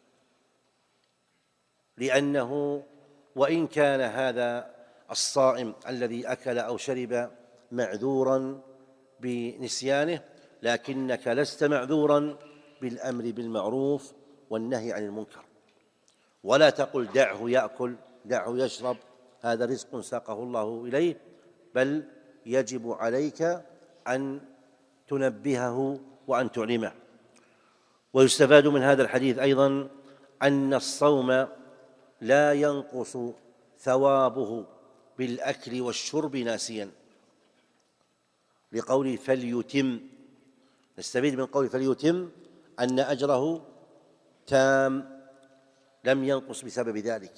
لأنه وإن كان هذا الصائم الذي أكل أو شرب معذورا بنسيانه، لكنك لست معذورا بالأمر بالمعروف والنهي عن المنكر. ولا تقل دعه يأكل دعه يشرب، هذا رزق ساقه الله إليه، بل يجب عليك أن تنبهه وأن تعلمه. ويستفاد من هذا الحديث أيضا أن الصوم لا ينقص ثوابه بالأكل والشرب ناسيا، لقوله فليتم. نستفيد من قوله فليتم أن أجره تام لم ينقص بسبب ذلك.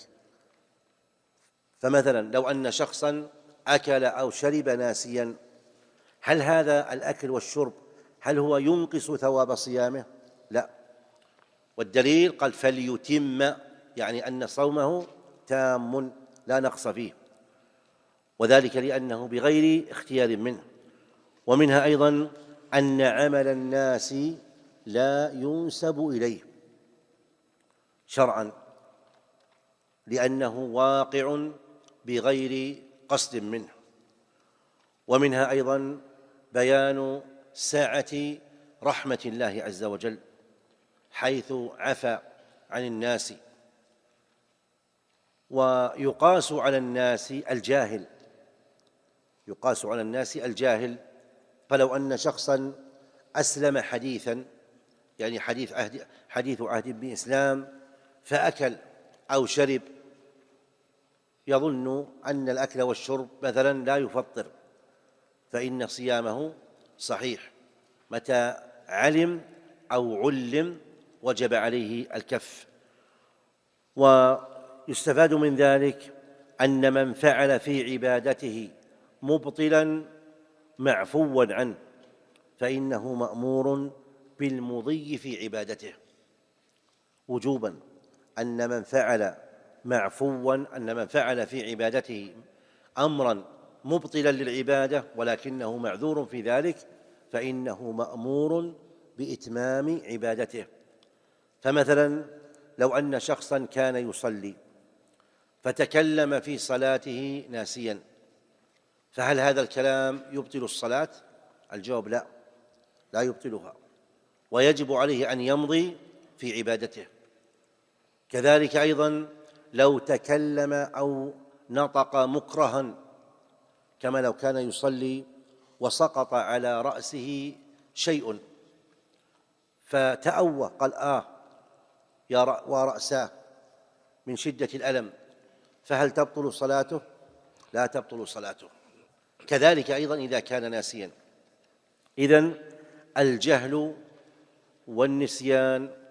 فمثلا لو أن شخصا أكل أو شرب ناسيا، هل هذا الأكل والشرب هل هو ينقص ثواب صيامه؟ لا. والدليل قال فليتم، يعني أن صومه تام لا نقص فيه، وذلك لأنه بغير اختيار منه. ومنها أيضا أن عمل الناس لا ينسب إليه شرعا، لأنه واقع بغير قصد منه. ومنها أيضا بيان سعة رحمة الله عز وجل، حيث عفى عن الناس. ويقاس على الناس الجاهل يقاس على الناس الجاهل فلو أن شخصا أسلم حديثا، يعني حديث عهد حديث عهد بإسلام، فأكل أو شرب يظن أن الأكل والشرب مثلا لا يفطر، فإن صيامه صحيح. متى علم أو علم وجب عليه الكف. ويستفاد من ذلك أن من فعل في عبادته مبطلا معفوا عنه فإنه مأمور بالمضي في عبادته وجوبا. أن من فعل معفوا أن من فعل في عبادته أمرا مبطلا للعبادة ولكنه معذور في ذلك فإنه مأمور بإتمام عبادته. فمثلا لو أن شخصا كان يصلي فتكلم في صلاته ناسيا، فهل هذا الكلام يبطل الصلاة؟ الجواب لا، لا يبطلها، ويجب عليه أن يمضي في عبادته. كذلك أيضا لو تكلم أو نطق مكرها، كما لو كان يصلي وسقط على رأسه شيء فتأوه قال آه يا ورأساه من شدة الألم، فهل تبطل صلاته؟ لا تبطل صلاته. كذلك أيضا إذا كان ناسيا. إذن الجهل والنسيان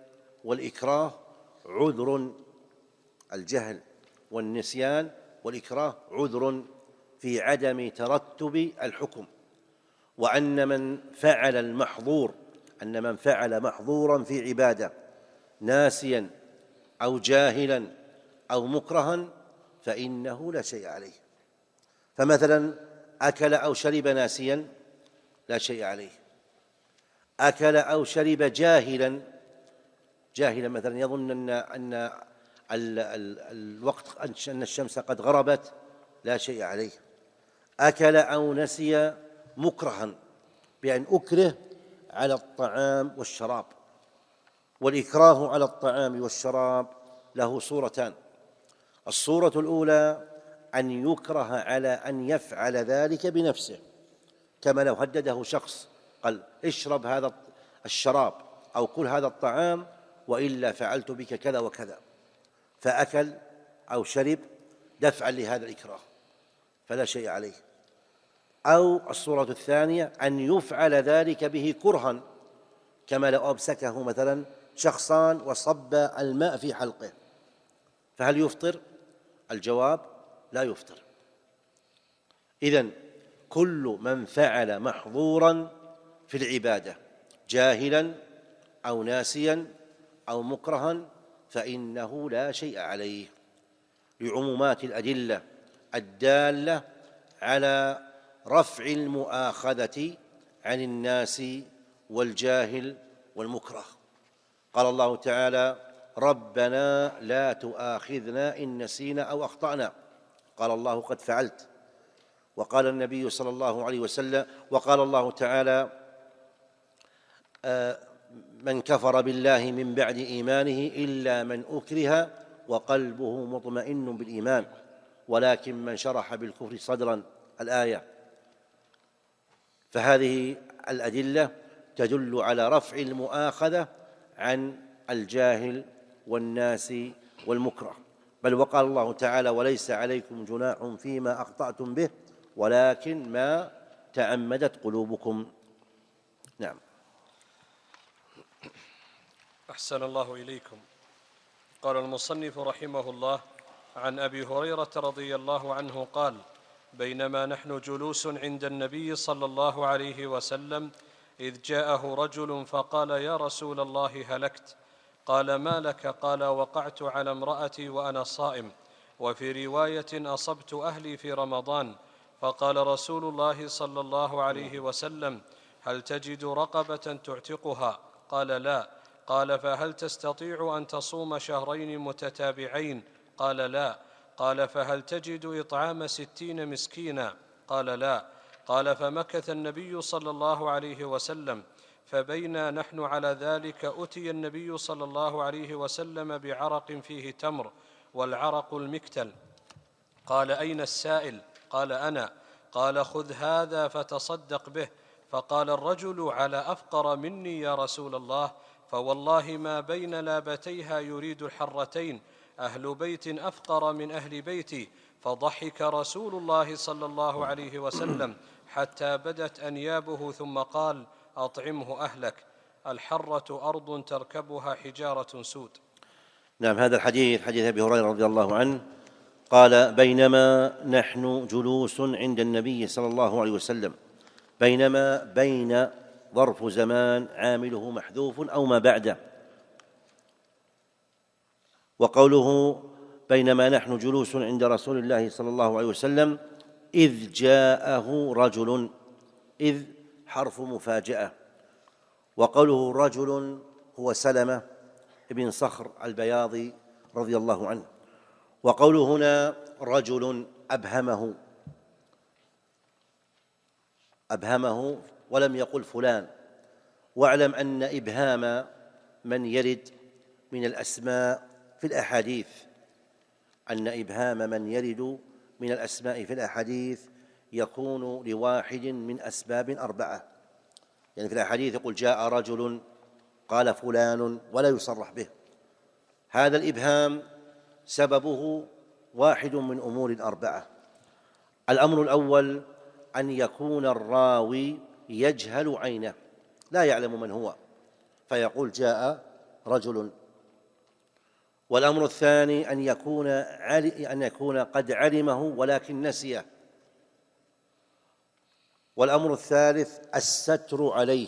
والإكراه عذر، الجهل والنسيان والإكراه عذر في عدم ترتب الحكم، وأن من فعل المحظور أن من فعل محظورا في عبادة ناسيا أو جاهلا أو مكرها فإنه لا شيء عليه. فمثلا أكل أو شرب ناسيا لا شيء عليه، أكل أو شرب جاهلا جاهلا مثلا يظن أن أن الوقت أن الشمس قد غربت لا شيء عليه، أكل أو نسي مكرها بأن أكره على الطعام والشراب. والإكراه على الطعام والشراب له صورتان: الصورة الأولى أن يكره على أن يفعل ذلك بنفسه، كما لو هدده شخص قال اشرب هذا الشراب أو كل هذا الطعام وإلا فعلت بك كذا وكذا، فأكل أو شرب دفعا لهذا الإكراه فلا شيء عليه. أو الصورة الثانية أن يفعل ذلك به كرها، كما لو أمسكه مثلا شخصان وصب الماء في حلقه، فهل يفطر؟ الجواب لا يفطر. إذن كل من فعل محظورا في العبادة جاهلا أو ناسيا أو مكرها فإنه لا شيء عليه، لعمومات الأدلة الدالة على رفع المؤاخذة عن الناس والجاهل والمكره. قال الله تعالى: ربنا لا تؤاخذنا إن نسينا أو أخطأنا. قال الله: قد فعلت. وقال النبي صلى الله عليه وسلم وقال الله تعالى: من كفر بالله من بعد إيمانه إلا من أكره وقلبه مطمئن بالإيمان ولكن من شرح بالكفر صدرا، الآية. فهذه الأدلة تدل على رفع المؤاخذة عن الجاهل والناس والمكره. بل وقال الله تعالى: وليس عليكم جناح فيما أخطأتم به ولكن ما تعمدت قلوبكم. نعم. أحسن الله إليكم. قال المصنف رحمه الله: عن أبي هريرة رضي الله عنه قال: بينما نحن جلوس عند النبي صلى الله عليه وسلم إذ جاءه رجل فقال: يا رسول الله هلكت. قال: ما لك؟ قال: وقعت على امرأتي وأنا صائم، وفي رواية أصبت أهلي في رمضان. فقال رسول الله صلى الله عليه وسلم: هل تجد رقبة تعتقها؟ قال: لا. قال: فهل تستطيع أن تصوم شهرين متتابعين؟ قال: لا. قال: فهل تجد إطعام ستين مسكينا؟ قال: لا. قال: فمكث النبي صلى الله عليه وسلم، فبينا نحن على ذلك أتي النبي صلى الله عليه وسلم بعرق فيه تمر، والعرق المكتل. قال: أين السائل؟ قال: أنا. قال: خذ هذا فتصدق به. فقال الرجل: على أفقر مني يا رسول الله، فوالله ما بين لابتيها يريد الحرتين، أهل بيت أفقر من أهل بيتي. فضحك رسول الله صلى الله عليه وسلم حتى بدت أنيابه ثم قال: أطعمه أهلك. الحرة أرض تركبها حجارة سود. نعم. هذا الحديث حديث أبي هريرة رضي الله عنه قال: بينما نحن جلوس عند النبي صلى الله عليه وسلم. بينما بين ظرف زمان عامله محذوف أو ما بعده. وقوله بينما نحن جلوس عند رسول الله صلى الله عليه وسلم إذ جاءه رجل، إذ حرف مفاجأة. وقوله رجل هو سلمة بن صخر البياضي رضي الله عنه. وقوله هنا رجل أبهمه أبهمه ولم يقل فلان. واعلم أن إبهام من يرد من الأسماء في الأحاديث أن إبهام من يرد من الأسماء في الأحاديث يكون لواحد من أسباب أربعة. يعني في الأحاديث يقول جاء رجل، قال فلان، ولا يصرح به. هذا الإبهام سببه واحد من أمور أربعة. الأمر الأول أن يكون الراوي يجهل عينه، لا يعلم من هو، فيقول جاء رجل والأمر الثاني أن يكون أن يكون قد علمه ولكن نسيه. والأمر الثالث الستر عليه،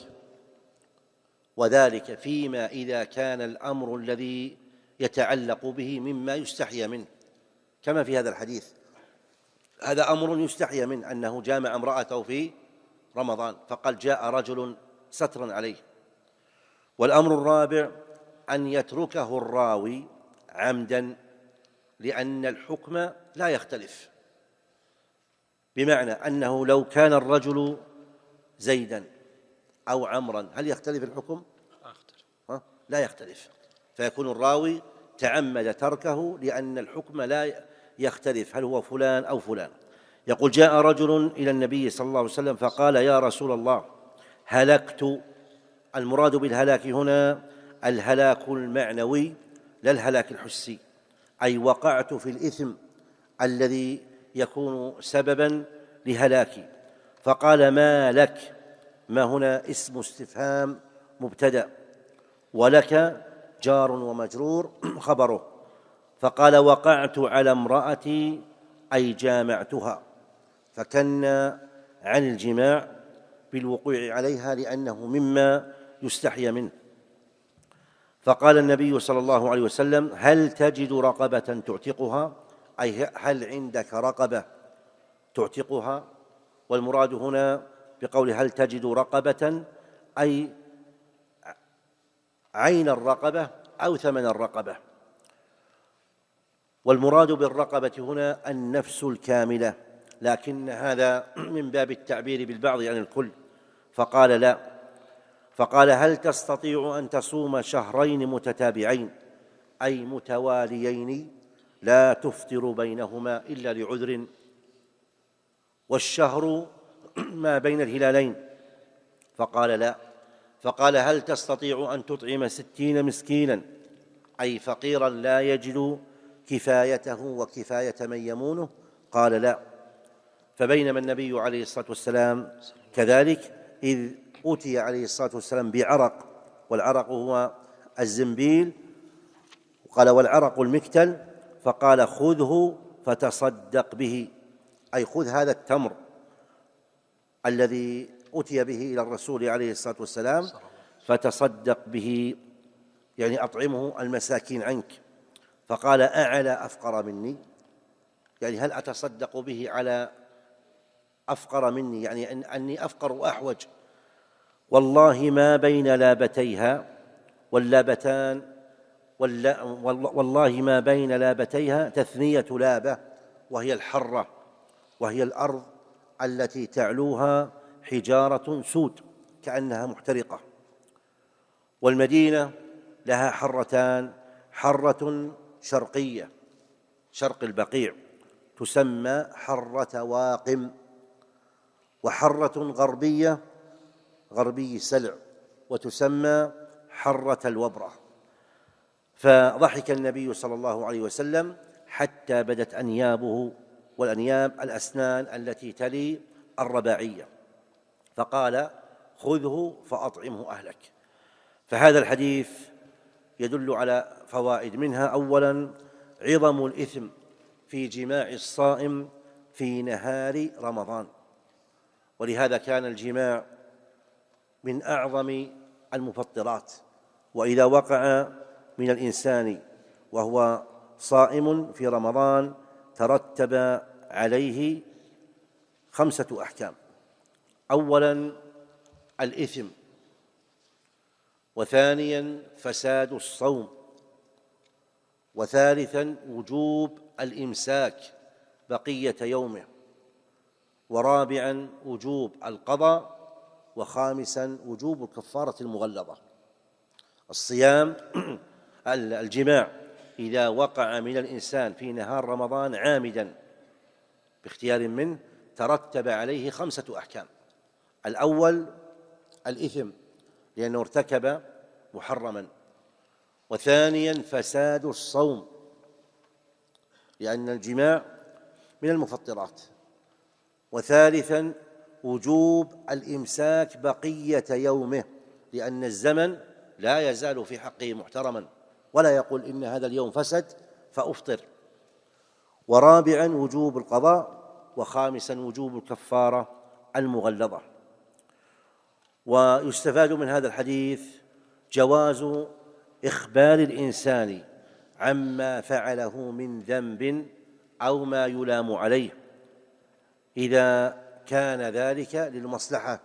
وذلك فيما إذا كان الأمر الذي يتعلق به مما يستحيا منه، كما في هذا الحديث، هذا أمر يستحيا منه، أنه جامع امرأته في رمضان فقال جاء رجل سترا عليه. والأمر الرابع أن يتركه الراوي عمدا، لأن الحكم لا يختلف، بمعنى أنه لو كان الرجل زيدا أو عمرا هل يختلف الحكم؟ لا يختلف، فيكون الراوي تعمد تركه لأن الحكم لا يختلف، هل هو فلان أو فلان. يقول جاء رجل إلى النبي صلى الله عليه وسلم فقال يا رسول الله هلكت. المراد بالهلاك هنا الهلاك المعنوي لا الهلاك الحسي، أي وقعت في الإثم الذي يكون سببا لهلاكي. فقال ما لك، ما هنا اسم استفهام مبتدأ، ولك جار ومجرور خبره. فقال وقعت على امرأتي أي جامعتها، فكنا عن الجماع بالوقوع عليها لأنه مما يستحيا منه. فقال النبي صلى الله عليه وسلم هل تجد رقبة تعتقها، أي هل عندك رقبة تعتقها. والمراد هنا بقول هل تجد رقبة أي عين الرقبة أو ثمن الرقبة. والمراد بالرقبة هنا النفس الكاملة، لكن هذا من باب التعبير بالبعض عن الكل، فقال لا. فقال هل تستطيع أن تصوم شهرين متتابعين أي متواليين لا تفطر بينهما إلا لعذر، والشهر ما بين الهلالين؟ فقال لا. فقال هل تستطيع أن تطعم ستين مسكينا أي فقيرا لا يجد كفايته وكفاية من يمونه؟ قال لا. فبينما النبي عليه الصلاة والسلام كذلك إذ أتي عليه الصلاة والسلام بعرق، والعرق هو الزنبيل، قال والعرق المكتل، فقال خذه فتصدق به، أي خذ هذا التمر الذي أتي به إلى الرسول عليه الصلاة والسلام فتصدق به، يعني أطعمه المساكين عنك. فقال أعلى أفقر مني، يعني هل أتصدق به على أفقر مني، يعني أني أفقر وأحوج. والله ما بين لابتيها، واللابتان والله ما بين لابتيها تثنية لابة، وهي الحرة، وهي الأرض التي تعلوها حجارة سود كأنها محترقة. والمدينة لها حرتان، حرة شرقية شرق البقيع تسمى حرة واقم، وحرة غربية غربي سلع وتسمى حرة الوبرة. فضحك النبي صلى الله عليه وسلم حتى بدت أنيابه، والأنياب الأسنان التي تلي الرباعية، فقال خذه فأطعمه أهلك. فهذا الحديث يدل على فوائد، منها أولا عظم الإثم في جماع الصائم في نهار رمضان، ولهذا كان الجماع من أعظم المفطرات، وإذا وقع من الإنسان وهو صائم في رمضان ترتب عليه خمسة أحكام: أولا الإثم، وثانيا فساد الصوم، وثالثا وجوب الإمساك بقية يومه، ورابعا وجوب القضاء، وخامسا وجوب الكفارة المغلظة. الصيام الجماع إذا وقع من الإنسان في نهار رمضان عامدا باختيار منه ترتب عليه خمسة أحكام: الأول الإثم لأنه ارتكب محرما، وثانيا فساد الصوم لأن الجماع من المفطرات، وثالثا وجوب الإمساك بقية يومه لأن الزمن لا يزال في حقه محترما، ولا يقول إن هذا اليوم فسد فأفطر. ورابعا وجوب القضاء. وخامسا وجوب الكفارة المغلظة. ويستفاد من هذا الحديث جواز إخبار الإنسان عما فعله من ذنب أو ما يلام عليه إذا كان ذلك للمصلحة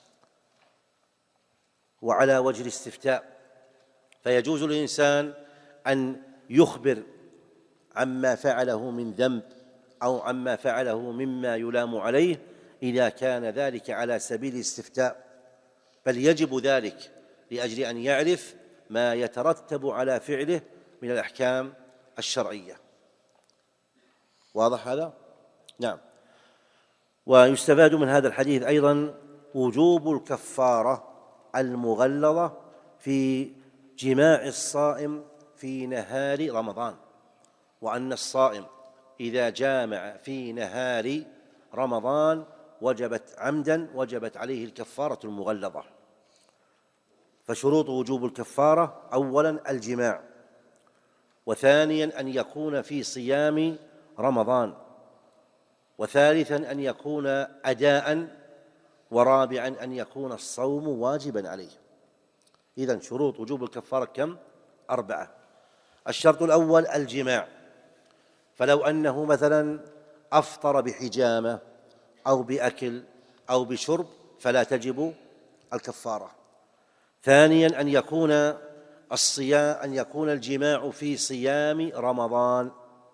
وعلى وجه الاستفتاء، فيجوز للإنسان أن يخبر عما فعله من ذنب أو عما فعله مما يلام عليه إذا كان ذلك على سبيل الاستفتاء، بل يجب ذلك لأجل أن يعرف ما يترتب على فعله من الأحكام الشرعية. واضح هذا؟ نعم. ويستفاد من هذا الحديث أيضا وجوب الكفارة المغلظة في جماع الصائم في نهار رمضان، وأن الصائم إذا جامع في نهار رمضان وجبت عمدا وجبت عليه الكفارة المغلظة. فشروط وجوب الكفارة: أولا الجماع، وثانيا أن يكون في صيام رمضان، وثالثا أن يكون أداء، ورابعا أن يكون الصوم واجبا عليه. إذن شروط وجوب الكفارة كم؟ أربعة. الشرط الأول الجماع، فلو أنه مثلا أفطر بحجامة أو بأكل أو بشرب فلا تجب الكفارة. ثانيا أن يكون الصيام أن يكون الجماع في صيام رمضان،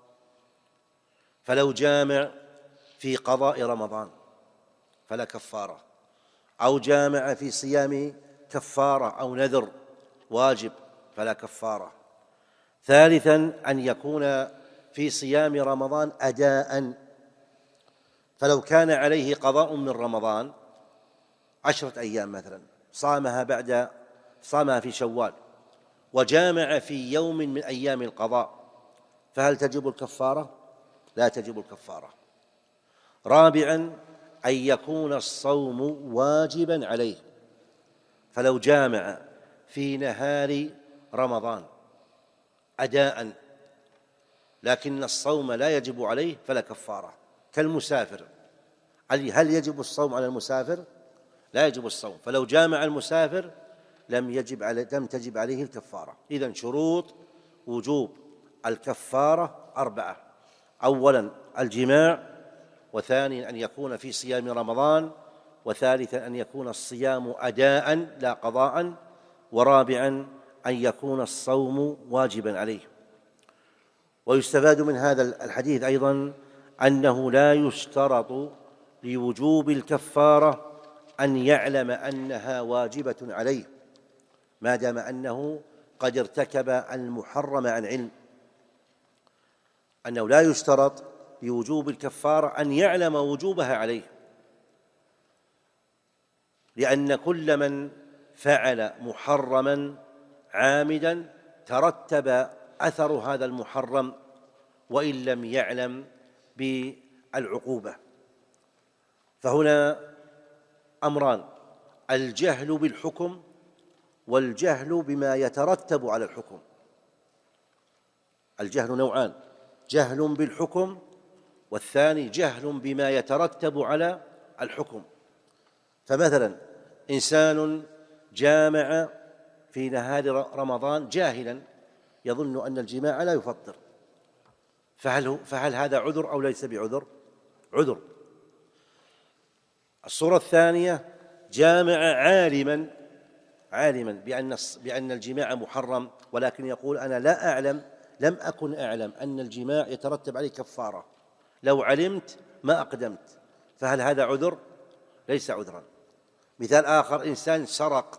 فلو جامع في قضاء رمضان فلا كفارة، أو جامع في صيام كفارة أو نذر واجب فلا كفارة. ثالثا أن يكون في صيام رمضان أداء، فلو كان عليه قضاء من رمضان عشرة أيام مثلا صامها بعد صامها في شوال وجامع في يوم من أيام القضاء فهل تجب الكفارة؟ لا تجب الكفارة. رابعا أن يكون الصوم واجبا عليه، فلو جامع في نهار رمضان أداء لكن الصوم لا يجب عليه فلا كفارة، كالمسافر. هل يجب الصوم على المسافر؟ لا يجب الصوم، فلو جامع المسافر لم يجب عليه لم تجب عليه الكفارة. إذن شروط وجوب الكفارة أربعة: أولا الجماع، وثانيا أن يكون في صيام رمضان، وثالثا أن يكون الصيام أداء لا قضاء، ورابعا أن يكون الصوم واجبا عليه. ويستفاد من هذا الحديث أيضا أنه لا يشترط لوجوب الكفارة أن يعلم أنها واجبة عليه ما دام أنه قد ارتكب المحرم عن علم، أنه لا يشترط لوجوب الكفارة أن يعلم وجوبها عليه، لأن كل من فعل محرما عامدا ترتب أثر هذا المحرم وإن لم يعلم بالعقوبة. فهنا أمران: الجهل بالحكم والجهل بما يترتب على الحكم. الجهل نوعان: جهل بالحكم، والثاني جهل بما يترتب على الحكم. فمثلا إنسان جامع في نهار رمضان جاهلا يظن أن الجماع لا يفطر، فهل, فهل هذا عذر أو ليس بعذر؟ عذر. الصورة الثانية: جامع عالما عالما بأن بأن الجماع محرم، ولكن يقول أنا لا أعلم لم أكن أعلم أن الجماع يترتب عليه كفارة، لو علمت ما أقدمت، فهل هذا عذر؟ ليس عذرا. مثال آخر: إنسان سرق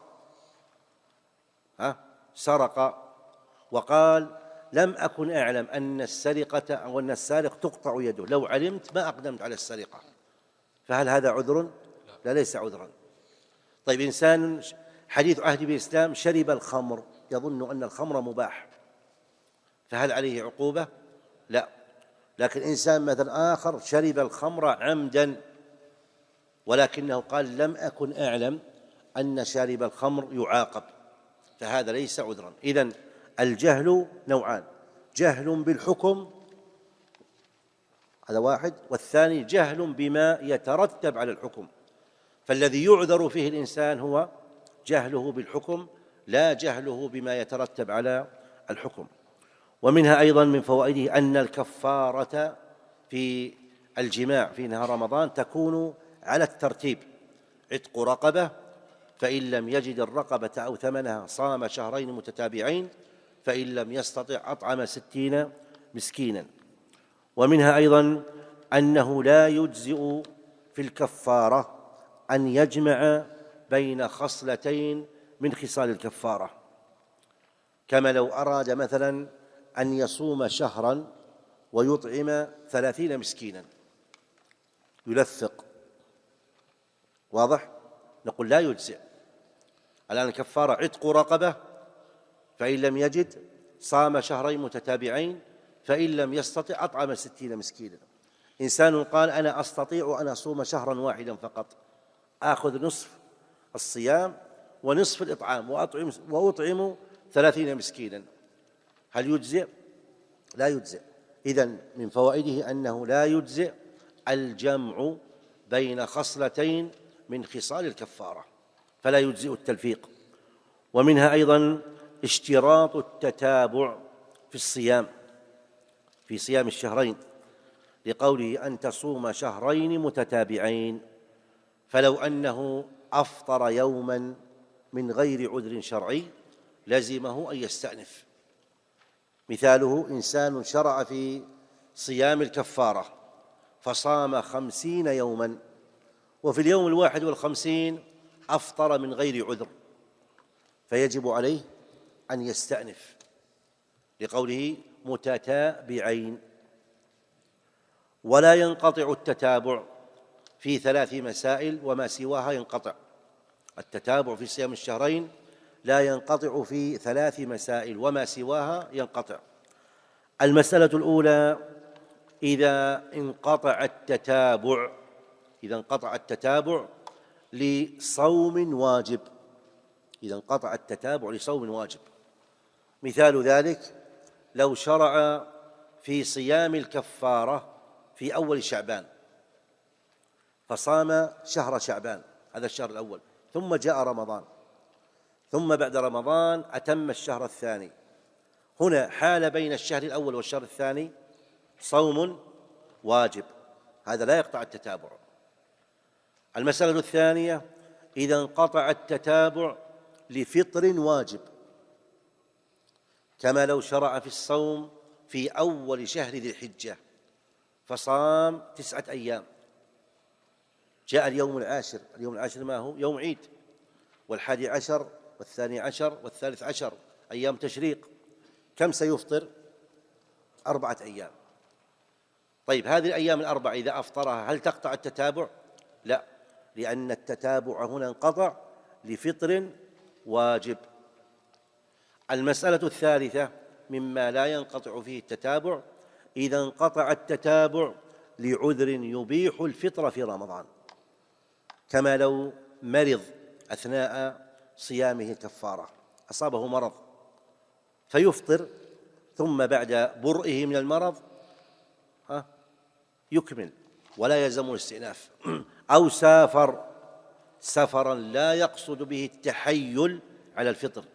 ها سرق وقال لم أكن أعلم أن السرقة أو أن السارق تقطع يده، لو علمت ما أقدمت على السرقة، فهل هذا عذر؟ لا، ليس عذرا. طيب إنسان حديث عهد بالإسلام شرب الخمر يظن أن الخمر مباح، فهل عليه عقوبة؟ لا. لكن إنسان مثلا آخر شرب الخمر عمدا ولكنه قال لم أكن أعلم أن شارب الخمر يعاقب، فهذا ليس عذرا. إذن الجهل نوعان: جهل بالحكم، هذا واحد، والثاني جهل بما يترتب على الحكم. فالذي يعذر فيه الإنسان هو جهله بالحكم، لا جهله بما يترتب على الحكم. ومنها أيضا من فوائده أن الكفارة في الجماع في نهار رمضان تكون على الترتيب: عتق رقبة، فإن لم يجد الرقبة أو ثمنها صام شهرين متتابعين، فإن لم يستطع أطعم ستين مسكينا. ومنها أيضا أنه لا يجزئ في الكفارة أن يجمع بين خصلتين من خصال الكفارة، كما لو أراد مثلا أن يصوم شهرا ويطعم ثلاثين مسكينا، يلفق، واضح؟ نقول لا يجزئ. الآن الكفارة عتق رقبة، فإن لم يجد صام شهرين متتابعين، فإن لم يستطع أطعم ستين مسكينا. إنسان قال أنا أستطيع أن أصوم شهرا واحدا فقط، آخذ نصف الصيام ونصف الإطعام وأطعم, وأطعم ثلاثين مسكينا، هل يجزئ؟ لا يجزئ. إذن من فوائده أنه لا يجزئ الجمع بين خصلتين من خصال الكفارة، فلا يجزئ التلفيق. ومنها أيضا اشتراط التتابع في الصيام، في صيام الشهرين، لقوله أن تصوم شهرين متتابعين، فلو أنه أفطر يوما من غير عذر شرعي لزمه أن يستأنف. مثاله: إنسان شرع في صيام الكفارة فصام خمسين يوما، وفي اليوم الواحد والخمسين أفطر من غير عذر، فيجب عليه أن يستأنف لقوله متتابعين. ولا ينقطع التتابع في ثلاث مسائل وما سواها ينقطع. التتابع في صيام الشهرين لا ينقطع في ثلاث مسائل وما سواها ينقطع. المسألة الأولى: إذا انقطع التتابع إذا انقطع التتابع لصوم واجب إذا انقطع التتابع لصوم واجب. مثال ذلك: لو شرع في صيام الكفارة في أول شعبان فصام شهر شعبان، هذا الشهر الأول، ثم جاء رمضان، ثم بعد رمضان أتم الشهر الثاني، هنا حال بين الشهر الأول والشهر الثاني صوم واجب، هذا لا يقطع التتابع. المسألة الثانية: إذا انقطع التتابع لفطر واجب، كما لو شرع في الصوم في أول شهر ذي الحجة فصام تسعة أيام، جاء اليوم العاشر، اليوم العاشر ما هو؟ يوم عيد، والحادي عشر والثاني عشر والثالث عشر أيام تشريق، كم سيفطر؟ أربعة أيام. طيب هذه الأيام الأربعة إذا أفطرها هل تقطع التتابع؟ لا، لأن التتابع هنا انقطع لفطر واجب. المسألة الثالثة مما لا ينقطع فيه التتابع: إذا انقطع التتابع لعذر يبيح الفطر في رمضان، كما لو مرض أثناء صيامه الكفارة، أصابه مرض فيفطر، ثم بعد برئه من المرض ها يكمل ولا يلزم الاستئناف. أو سافر سفرا لا يقصد به التحيل على الفطر،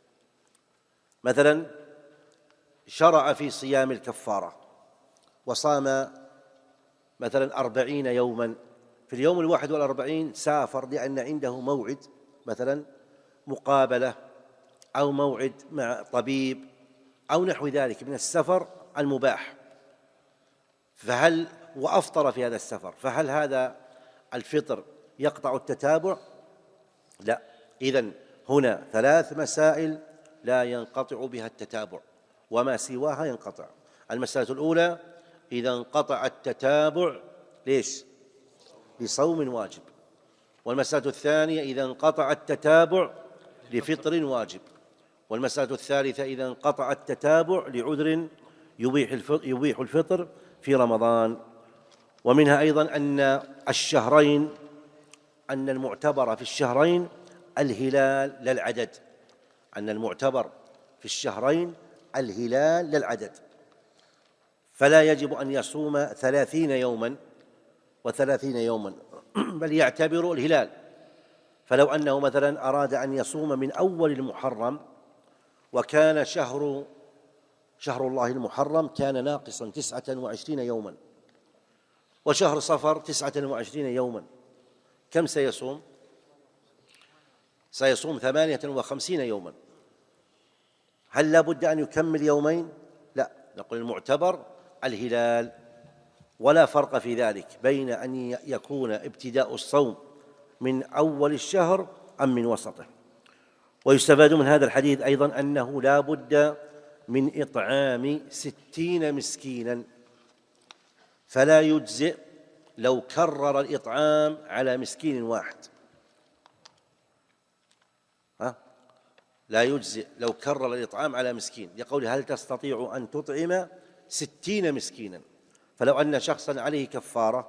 مثلا شرع في صيام الكفارة وصام مثلا أربعين يوما، في اليوم الواحد والأربعين سافر لأن عنده موعد، مثلا مقابلة أو موعد مع طبيب أو نحو ذلك من السفر المباح، فهل وأفطر في هذا السفر، فهل هذا الفطر يقطع التتابع؟ لا. إذن هنا ثلاث مسائل لا ينقطع بها التتابع وما سواها ينقطع. المسألة الأولى: إذا انقطع التتابع ليش؟ لصوم واجب. والمسألة الثانية: إذا انقطع التتابع لفطر واجب. والمسألة الثالثة: إذا انقطع التتابع لعذر يبيح الفطر في رمضان. ومنها أيضا أن الشهرين أن المعتبر في الشهرين الهلال لا العدد، أن المعتبر في الشهرين الهلال لا العدد، فلا يجب أن يصوم ثلاثين يوما وثلاثين يوما بل يعتبر الهلال. فلو أنه مثلا أراد أن يصوم من أول المحرم وكان شهر شهر الله المحرم كان ناقصا تسعة وعشرين يوما، وشهر صفر تسعة وعشرين يوما، كم سيصوم؟ سيصوم ثمانية وخمسين يوما. هل لا بد أن يكمل يومين؟ لا، نقول المعتبر الهلال، ولا فرق في ذلك بين أن يكون ابتداء الصوم من أول الشهر أم من وسطه. ويستفاد من هذا الحديث أيضا أنه لا بد من إطعام ستين مسكينا، فلا يجزئ لو كرر الإطعام على مسكين واحد، ها؟ لا يجزئ لو كرر الإطعام على مسكين، لقول هل تستطيع أن تطعم ستين مسكينا. فلو أن شخصا عليه كفارة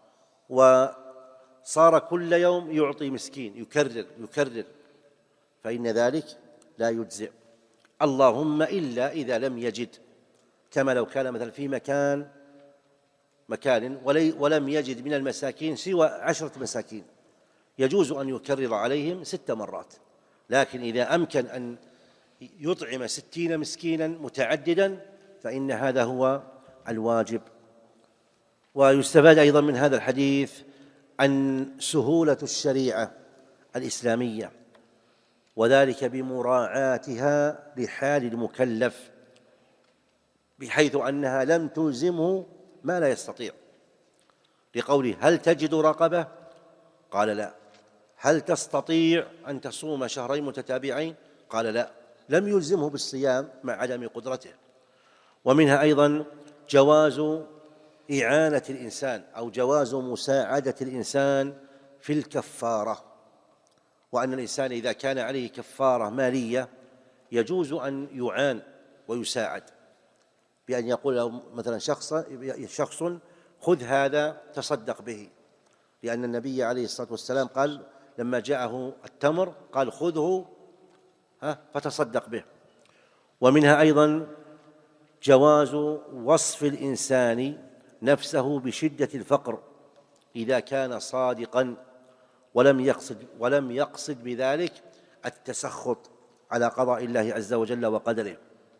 وصار كل يوم يعطي مسكين يكرر يكرر فإن ذلك لا يجزئ، اللهم إلا إذا لم يجد، كما لو كان مثلا في مكان مكان ولم يجد من المساكين سوى عشرة مساكين، يجوز أن يكرر عليهم ست مرات. لكن إذا أمكن أن يطعم ستين مسكينا متعددا فإن هذا هو الواجب. ويستفاد أيضا من هذا الحديث أن سهولة الشريعة الإسلامية، وذلك بمراعاتها لحال المكلف، بحيث أنها لم تلزمه ما لا يستطيع، لقوله هل تجد رقبة؟ قال لا. هل تستطيع أن تصوم شهرين متتابعين؟ قال لا، لم يلزمه بالصيام مع عدم قدرته. ومنها أيضا جواز إعانة الإنسان أو جواز مساعدة الإنسان في الكفارة، وأن الإنسان إذا كان عليه كفارة مالية يجوز أن يعان ويساعد، بأن يقول له مثلا شخص شخص خذ هذا تصدق به، لأن النبي عليه الصلاة والسلام قال لما جاءه التمر قال خذه فتصدق به. ومنها أيضا جواز وصف الإنسان نفسه بشدة الفقر إذا كان صادقا ولم يقصد ولم يقصد بذلك التسخط على قضاء الله عز وجل وقدره.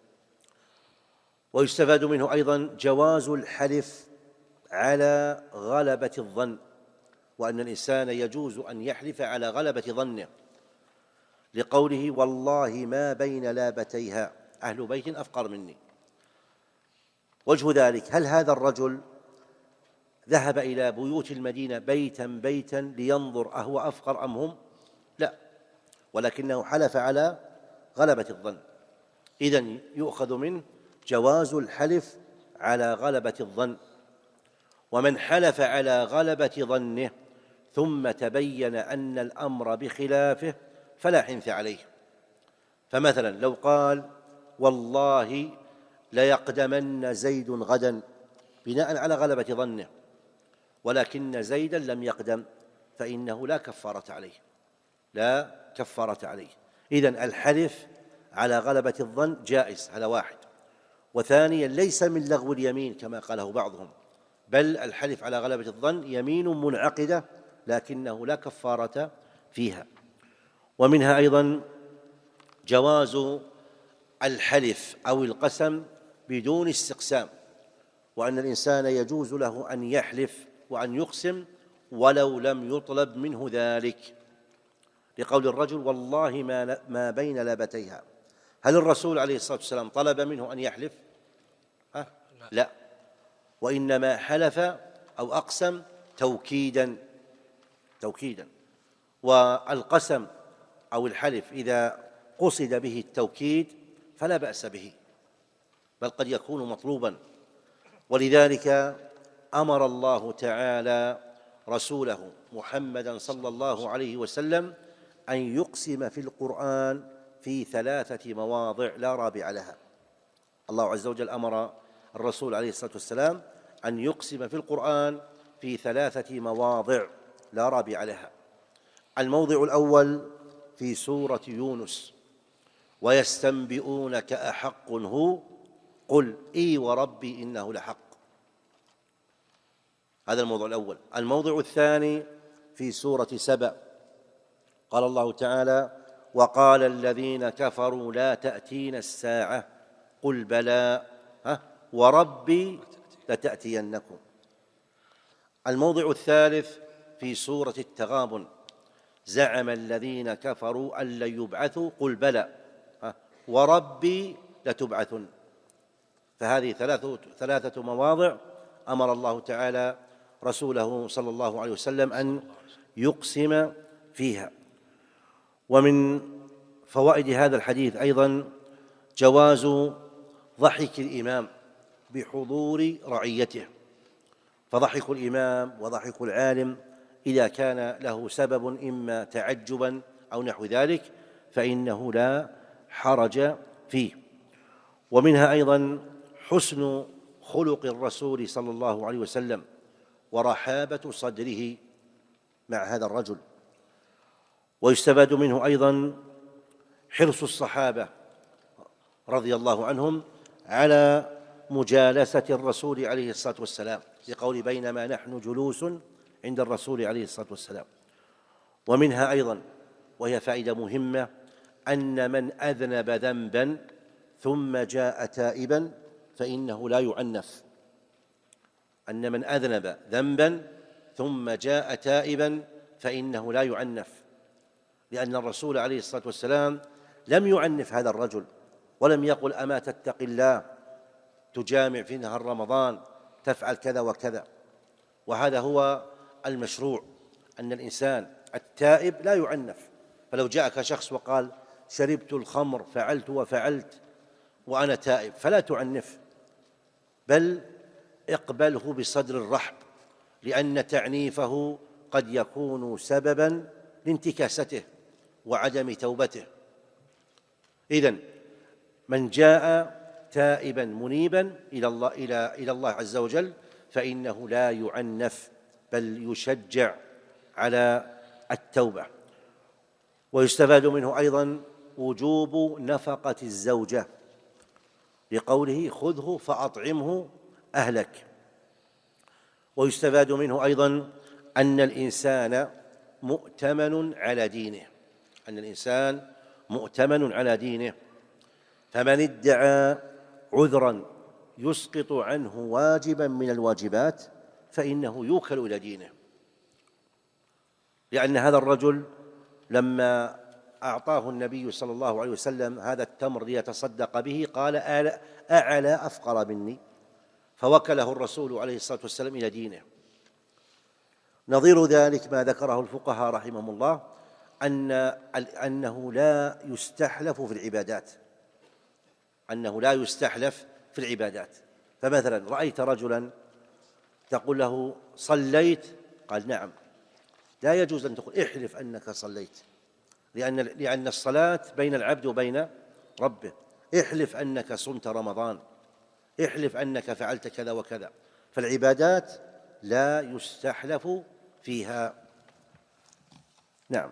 ويستفاد منه أيضا جواز الحلف على غلبة الظن، وأن الإنسان يجوز أن يحلف على غلبة ظنه، لقوله والله ما بين لابتيها أهل بيت أفقر مني. وجه ذلك هل هذا الرجل ذهب إلى بيوت المدينة بيتا بيتا لينظر أهو أفقر أم هم؟ لا، ولكنه حلف على غلبة الظن. إذن يؤخذ منه جواز الحلف على غلبة الظن. ومن حلف على غلبة ظنه ثم تبين أن الأمر بخلافه فلا حنث عليه. فمثلا لو قال والله ليقدمن زيد غدا بناء على غلبة ظنه، ولكن زيدا لم يقدم، فإنه لا كفارة عليه، لا كفارة عليه. إذن الحلف على غلبة الظن جائز، هذا واحد. وثانيا ليس من لغو اليمين كما قاله بعضهم، بل الحلف على غلبة الظن يمين منعقدة لكنه لا كفارة فيها. ومنها أيضا جواز الحلف أو القسم بدون استقسام، وأن الإنسان يجوز له أن يحلف وأن يقسم ولو لم يطلب منه ذلك، لقول الرجل والله ما ما بين لابتيها. هل الرسول عليه الصلاة والسلام طلب منه أن يحلف؟ ها؟ لا، وإنما حلف أو أقسم توكيدا توكيدا والقسم أو الحلف إذا قصد به التوكيد فلا بأس به، بل قد يكون مطلوبا. ولذلك أمر الله تعالى رسوله محمدا صلى الله عليه وسلم أن يقسم في القرآن في ثلاثة مواضع لا رابع لها. الله عز وجل أمر الرسول عليه الصلاة والسلام أن يقسم في القرآن في ثلاثة مواضع لا رابع لها. الموضع الأول في سورة يونس، ويستنبئونك أحق هو قل إي وربي إنه لحق. هذا الموضوع الأول. الموضوع الثاني في سورة سبأ، قال الله تعالى: وقال الذين كفروا لا تأتينا الساعة قل بلى وربي لتأتينكم. الموضع الثالث في سورة التغابن: زعم الذين كفروا أن لن يبعثوا قل بلى وربي لتبعثن. فهذه ثلاثة, ثلاثة مواضع أمر الله تعالى رسوله صلى الله عليه وسلم أن يقسم فيها. ومن فوائد هذا الحديث أيضا جواز ضحك الإمام بحضور رعيته، فضحك الإمام وضحك العالم إذا كان له سبب إما تعجبا أو نحو ذلك فإنه لا حرج فيه. ومنها أيضا حسن خلق الرسول صلى الله عليه وسلم ورحابة صدره مع هذا الرجل. ويستفاد منه أيضا حرص الصحابة رضي الله عنهم على مجالسة الرسول عليه الصلاة والسلام، لقول بينما نحن جلوس عند الرسول عليه الصلاة والسلام. ومنها أيضا، وهي فائدة مهمة، أن من أذنب ذنبا ثم جاء تائبا فإنه لا يعنف. أن من أذنب ذنبا ثم جاء تائبا فإنه لا يعنف، لأن الرسول عليه الصلاة والسلام لم يعنف هذا الرجل ولم يقل أما تتق الله تجامع في نهار رمضان تفعل كذا وكذا. وهذا هو المشروع، أن الإنسان التائب لا يعنف. فلو جاءك شخص وقال شربت الخمر فعلت وفعلت وأنا تائب فلا تعنف، بل اقبله بصدر الرحب، لأن تعنيفه قد يكون سببا لانتكاسته وعدم توبته. إذن من جاء تائبا منيبا إلى الله, إلى, إلى الله عز وجل فإنه لا يعنف بل يشجع على التوبة. ويستفاد منه أيضا وجوب نفقة الزوجة، لقوله خذه فأطعمه أهلك. ويستفاد منه أيضا أن الإنسان مؤتمن على دينه، أن الإنسان مؤتمن على دينه، فمن ادعى عذرا يسقط عنه واجبا من الواجبات فإنه يوكل إلى دينه. لأن هذا الرجل لما أعطاه النبي صلى الله عليه وسلم هذا التمر ليتصدق به قال أعلى أفقر مني، فوكله الرسول عليه الصلاة والسلام إلى دينه. نظير ذلك ما ذكره الفقهاء رحمهم الله أن أنه لا يستحلف في العبادات، أنه لا يستحلف في العبادات. فمثلا رأيت رجلا تقول له صليت؟ قال نعم، لا يجوز أن تقول احلف أنك صليت، لأن لأن الصلاة بين العبد وبين ربه. احلف أنك صمت رمضان، احلف أنك فعلت كذا وكذا. فالعبادات لا يستحلف فيها. نعم.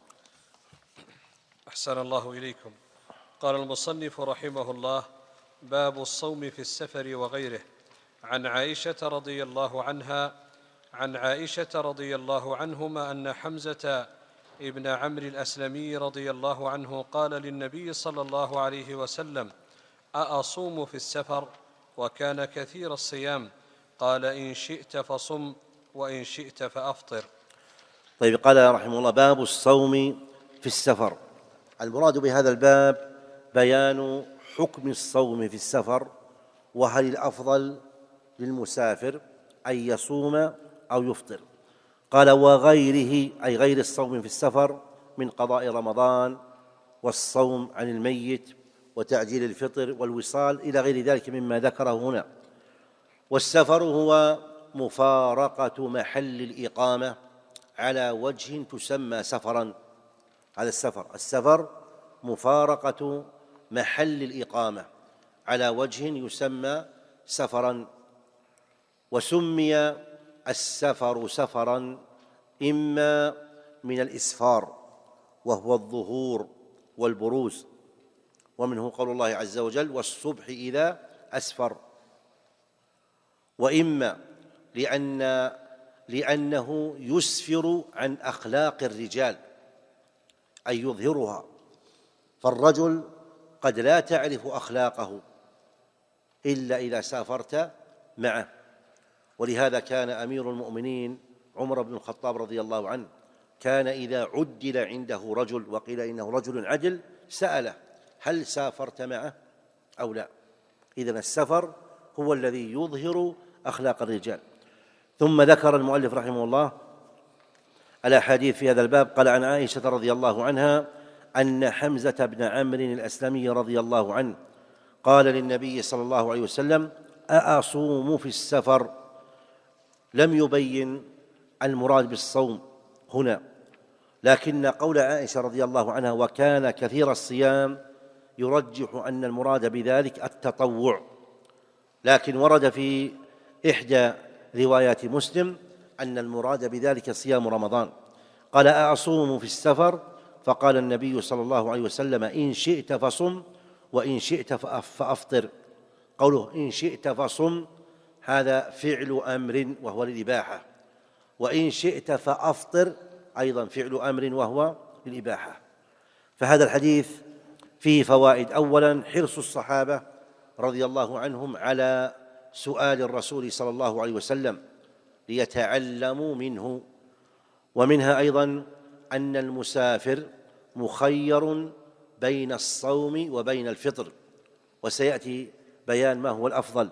أحسن الله إليكم. قال المصنف رحمه الله: باب الصوم في السفر وغيره. عن عائشة رضي الله عنها عن عائشة رضي الله عنهما أن حمزة ابن عمرو الأسلمي رضي الله عنه قال للنبي صلى الله عليه وسلم: أأصوم في السفر؟ وكان كثير الصيام. قال: إن شئت فصم وإن شئت فأفطر. طيب، قال رحمه الله: باب الصوم في السفر. المراد بهذا الباب بيان حكم الصوم في السفر، وهل الأفضل للمسافر أن يصوم أو يفطر. قال: وغيره، أي غير الصوم في السفر، من قضاء رمضان والصوم عن الميت وتعجيل الفطر والوصال إلى غير ذلك مما ذكره هنا. والسفر هو مفارقة محل الإقامة على وجه تسمى سفرا. هذا السفر السفر مفارقة محل الإقامة على وجه يسمى سفرا. وسمي السفر سفرا إما من الإسفار وهو الظهور والبروز، ومنه قول الله عز وجل والصبح إذا أسفر. وإما لأن لأنه يسفر عن أخلاق الرجال أي يظهرها، فالرجل قد لا تعرف أخلاقه إلا إذا سافرت معه. ولهذا كان أمير المؤمنين عمر بن الخطاب رضي الله عنه كان إذا عدل عنده رجل وقيل إنه رجل عدل سأله هل سافرت معه أو لا. إذن السفر هو الذي يظهر أخلاق الرجال. ثم ذكر المؤلف رحمه الله الأحاديث في هذا الباب. قال عن عائشة رضي الله عنها أن حمزة بن عمرو الأسلمي رضي الله عنه قال للنبي صلى الله عليه وسلم أأصوم في السفر؟ لم يبين المراد بالصوم هنا، لكن قول عائشة رضي الله عنها وكان كثير الصيام يرجح أن المراد بذلك التطوع، لكن ورد في إحدى روايات مسلم أن المراد بذلك صيام رمضان. قال أأصوم في السفر؟ فقال النبي صلى الله عليه وسلم إن شئت فصم وإن شئت فأفطر. قوله إن شئت فصم هذا فعل أمر وهو للإباحة، وإن شئت فأفطر أيضا فعل أمر وهو للإباحة. فهذا الحديث فيه فوائد. أولا حرص الصحابة رضي الله عنهم على سؤال الرسول صلى الله عليه وسلم ليتعلموا منه، ومنها أيضا أن المسافر مخير بين الصوم وبين الفطر، وسيأتي بيان ما هو الأفضل.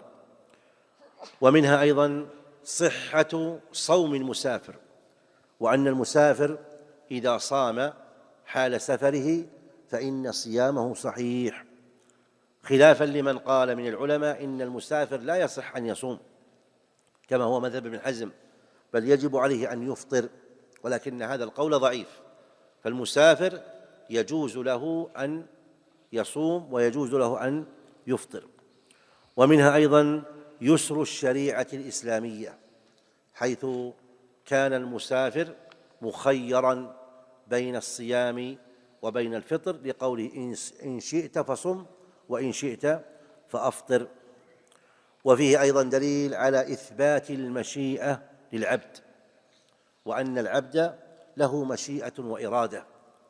ومنها أيضا صحة صوم المسافر، وأن المسافر إذا صام حال سفره فإن صيامه صحيح، خلافا لمن قال من العلماء إن المسافر لا يصح أن يصوم كما هو مذهب ابن حزم، بل يجب عليه أن يفطر، ولكن هذا القول ضعيف. فالمسافر يجوز له أن يصوم ويجوز له أن يفطر. ومنها أيضا يسر الشريعة الإسلامية، حيث كان المسافر مخيرا بين الصيام وبين الفطر لقوله إن شئت فصم وإن شئت فأفطر. وفيه أيضا دليل على إثبات المشيئة للعبد، وأن العبد له مشيئة وإرادة،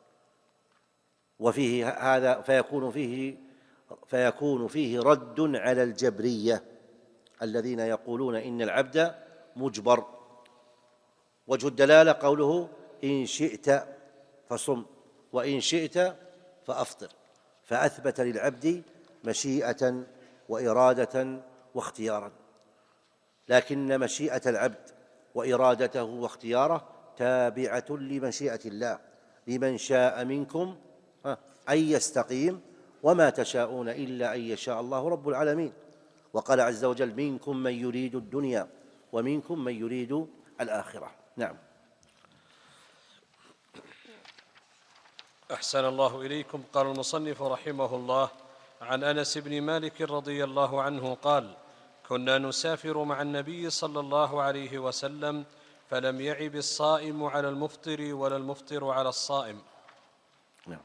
وفيه هذا فيكون فيه فيكون فيه رد على الجبرية الذين يقولون إن العبد مجبر. وجه الدلالة قوله إن شئت فصم وإن شئت فأفطر، فأثبت للعبد مشيئة وإرادة واختيارا، لكن مشيئة العبد وإرادته واختياره تابعة لمشيئة الله، لمن شاء منكم أن يستقيم وما تشاءون إلا أن يشاء الله رب العالمين. وقال عز وجل منكم من يريد الدنيا ومنكم من يريد الآخرة. نعم. أحسن الله إليكم. قال المصنف رحمه الله عن أنس بن مالك رضي الله عنه قال كنا نسافر مع النبي صلى الله عليه وسلم فلم يعب الصائم على المفطر ولا المفطر على الصائم. نعم.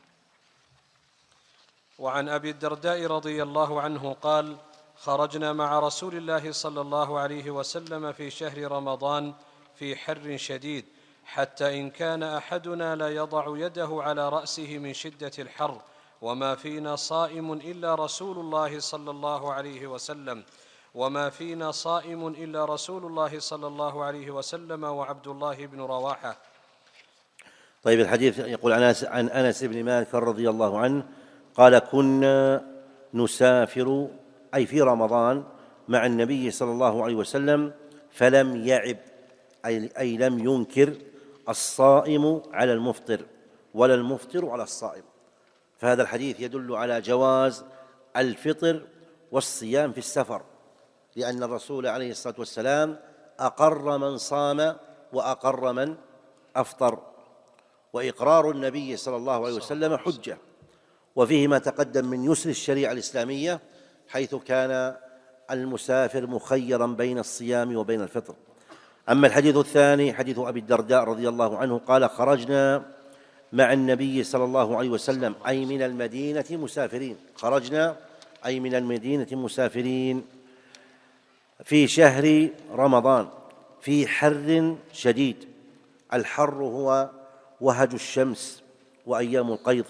وعن أبي الدرداء رضي الله عنه قال خرجنا مع رسول الله صلى الله عليه وسلم في شهر رمضان في حر شديد، حتى إن كان أحدنا لا يضع يده على رأسه من شدة الحر، وما فينا صائم إلا رسول الله صلى الله عليه وسلم وما فينا صائم إلا رسول الله صلى الله عليه وسلم وعبد الله بن رواحة. طيب، الحديث يقول عن أنس بن مالك رضي الله عنه قال كنا نسافر أي في رمضان مع النبي صلى الله عليه وسلم فلم يعب أي لم ينكر الصائم على المفطر ولا المفطر على الصائم. فهذا الحديث يدل على جواز الفطر والصيام في السفر، لأن الرسول عليه الصلاة والسلام أقر من صام وأقر من أفطر، وإقرار النبي صلى الله عليه وسلم حجة. وفيه ما تقدم من يسر الشريعة الإسلامية، حيث كان المسافر مخيرا بين الصيام وبين الفطر. أما الحديث الثاني حديث أبي الدرداء رضي الله عنه قال خرجنا مع النبي صلى الله عليه وسلم أي من المدينة مسافرين، خرجنا أي من المدينة مسافرين في شهر رمضان في حر شديد. الحر هو وهج الشمس وأيام القيض.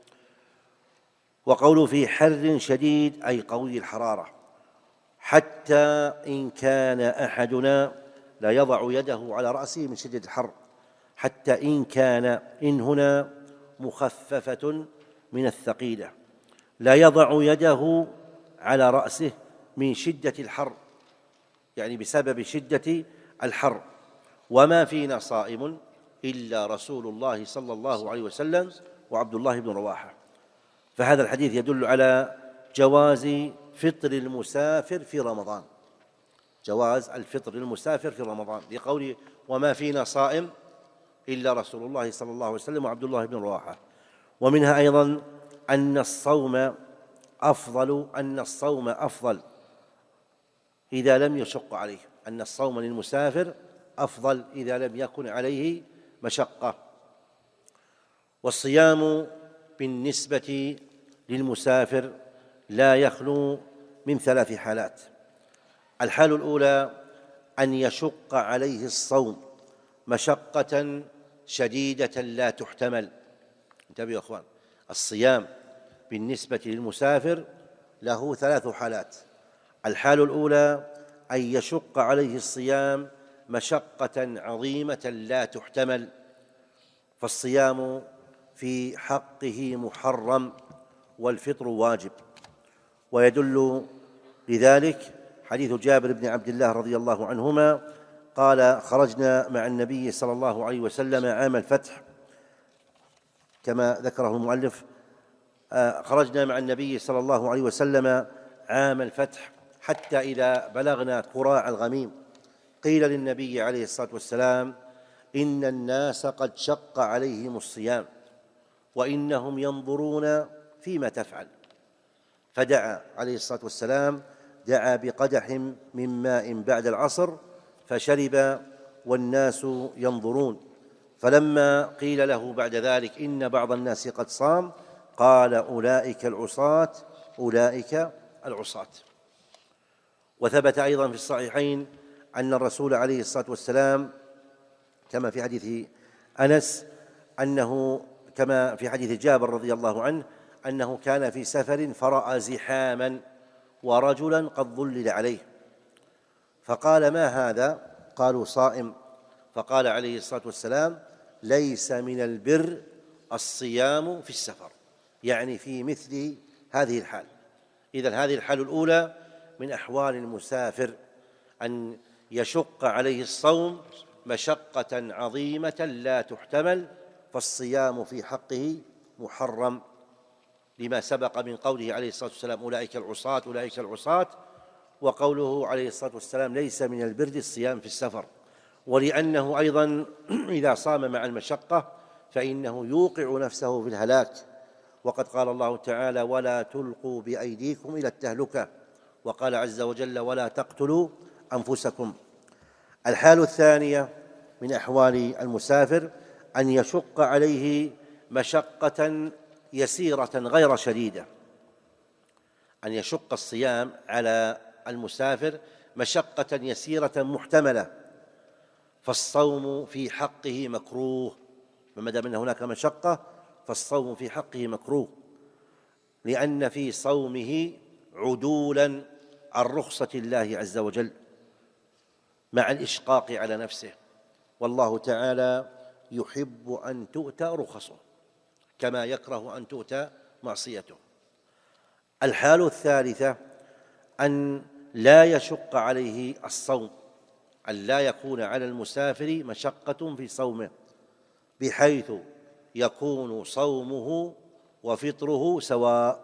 وقوله في حر شديد أي قوي الحرارة، حتى إن كان أحدنا لا يضع يده على رأسه من شدة الحر. حتى إن كان، إن هنا مخففة من الثقيلة، لا يضع يده على رأسه من شدة الحر، يعني بسبب شدة الحر. وما فينا صائم إلا رسول الله صلى الله عليه وسلم وعبد الله بن رواحة. فهذا الحديث يدل على جواز فطر المسافر في رمضان، جواز الفطر للمسافر في رمضان، لقوله وما فينا صائم إلا رسول الله صلى الله عليه وسلم وعبد الله بن رواحة. ومنها أيضا أن الصوم أفضل أن الصوم أفضل إذا لم يشق عليه، أن الصوم للمسافر أفضل إذا لم يكن عليه مشقة. والصيام بالنسبة للمسافر لا يخلو من ثلاث حالات. الحال الأولى أن يشق عليه الصوم مشقة شديدة لا تحتمل. انتبهوا يا أخوان، الصيام بالنسبة للمسافر له ثلاث حالات. الحال الأولى أن يشق عليه الصيام مشقة عظيمة لا تحتمل، فالصيام في حقه محرم والفطر واجب. ويدل لذلك حديث جابر بن عبد الله رضي الله عنهما قال خرجنا مع النبي صلى الله عليه وسلم عام الفتح، كما ذكره المؤلف، خرجنا مع النبي صلى الله عليه وسلم عام الفتح حتى إذا بلغنا كراع الغميم قيل للنبي عليه الصلاة والسلام إن الناس قد شق عليهم الصيام وإنهم ينظرون فيما تفعل، فدعا عليه الصلاة والسلام، دعا بقدح من ماء بعد العصر فشرب والناس ينظرون. فلما قيل له بعد ذلك إن بعض الناس قد صام قال أولئك العصاة أولئك العصاة. وثبت أيضا في الصحيحين أن الرسول عليه الصلاة والسلام كما في حديث أنس أنه كما في حديث جابر رضي الله عنه أنه كان في سفر فرأى زحاما ورجلا قد ظلل عليه فقال ما هذا؟ قالوا صائم. فقال عليه الصلاة والسلام ليس من البر الصيام في السفر، يعني في مثل هذه الحال. إذن هذه الحال الأولى من أحوال المسافر أن يشق عليه الصوم مشقة عظيمة لا تحتمل، فالصيام في حقه محرم لما سبق من قوله عليه الصلاة والسلام أولئك العصاة أولئك العصاة، وقوله عليه الصلاة والسلام ليس من البر الصيام في السفر، ولأنه أيضا إذا صام مع المشقة فإنه يوقع نفسه في الهلاك، وقد قال الله تعالى ولا تلقوا بأيديكم إلى التهلكة، وقال عز وجل ولا تقتلوا أنفسكم. الحال الثانية من أحوال المسافر أن يشق عليه مشقة يسيرة غير شديدة، أن يشق الصيام على المسافر مشقة يسيرة محتملة، فالصوم في حقه مكروه. ما دام أن هناك مشقة فالصوم في حقه مكروه، لأن في صومه عدولا عن رخصة الله عز وجل مع الإشقاق على نفسه، والله تعالى يحب أن تؤتى رخصه كما يكره أن تؤتى معصيته. الحال الثالثة أن لا يشق عليه الصوم، أن لا يكون على المسافر مشقة في صومه بحيث يكون صومه وفطره سواء.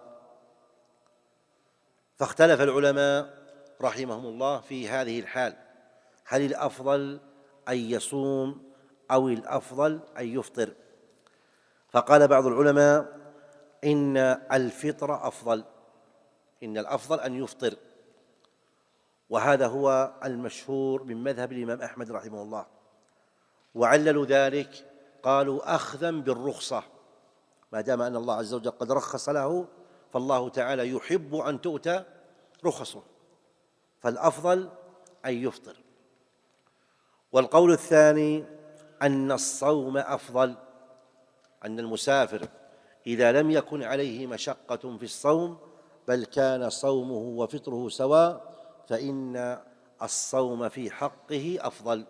فاختلف العلماء رحمهم الله في هذه الحال، هل الأفضل أن يصوم أو الأفضل أن يفطر؟ فقال بعض العلماء إن الفطر أفضل، إن الأفضل أن يفطر، وهذا هو المشهور من مذهب الإمام أحمد رحمه الله. وعللوا ذلك قالوا أخذا بالرخصة، ما دام أن الله عز وجل قد رخص له، فالله تعالى يحب أن تؤتى رخصه، فالأفضل أن يفطر. والقول الثاني أن الصوم أفضل، أن المسافر إذا لم يكن عليه مشقة في الصوم بل كان صومه وفطره سواء فإن الصوم في حقه أفضل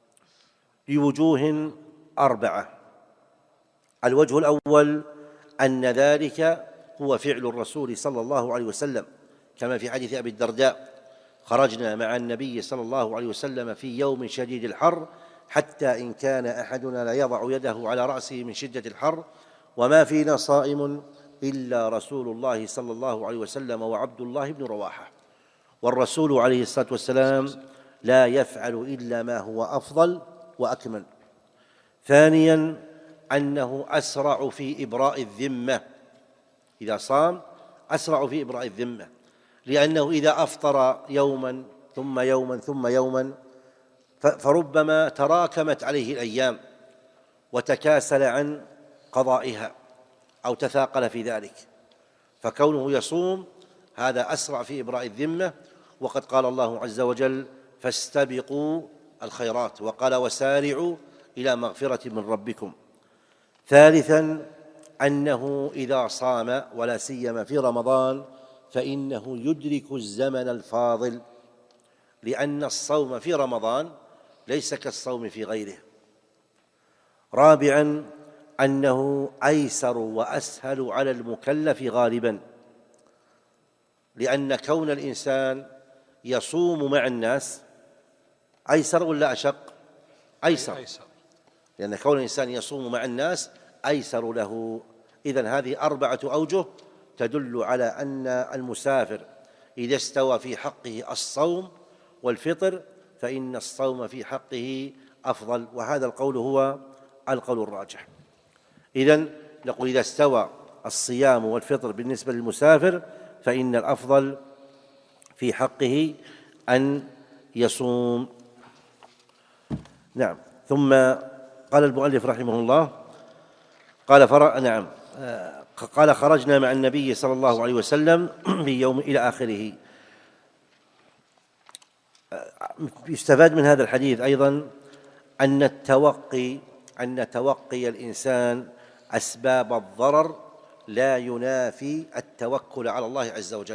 لوجوه أربعة. الوجه الأول أن ذلك هو فعل الرسول صلى الله عليه وسلم، كما في حديث أبي الدرداء: خرجنا مع النبي صلى الله عليه وسلم في يوم شديد الحر حتى إن كان أحدنا لا يضع يده على رأسه من شدة الحر وما فينا صائم إلا رسول الله صلى الله عليه وسلم وعبد الله بن رواحة. والرسول عليه الصلاة والسلام لا يفعل إلا ما هو أفضل وأكمل. ثانياً أنه أسرع في إبراء الذمة، إذا صام أسرع في إبراء الذمة، لأنه إذا أفطر يوماً ثم يوماً ثم يوماً فربما تراكمت عليه الأيام وتكاسل عن قضائها أو تثاقل في ذلك، فكونه يصوم هذا أسرع في إبراء الذمة. وقد قال الله عز وجل: فاستبقوا الخيرات، وقال: وسارعوا إلى مغفرة من ربكم. ثالثاً أنه إذا صام ولا سيما في رمضان فإنه يدرك الزمن الفاضل، لأن الصوم في رمضان ليس كالصوم في غيره. رابعاً أنه أيسر وأسهل على المكلف غالباً، لأن كون الإنسان يصوم مع الناس أيسر ولا أشق؟ أيسر، لأن كون الإنسان يصوم مع الناس أيسر له. إذن هذه أربعة أوجه تدل على أن المسافر إذا استوى في حقه الصوم والفطر فإن الصوم في حقه أفضل، وهذا القول هو القول الراجح. إذن نقول إذا استوى الصيام والفطر بالنسبة للمسافر فإن الأفضل في حقه أن يصوم. نعم. ثم قال المؤلف رحمه الله قال فر... نعم قال: خرجنا مع النبي صلى الله عليه وسلم في يوم إلى آخره. يستفاد من هذا الحديث أيضا أن التوقي أن توقي الإنسان أسباب الضرر لا ينافي التوكل على الله عز وجل،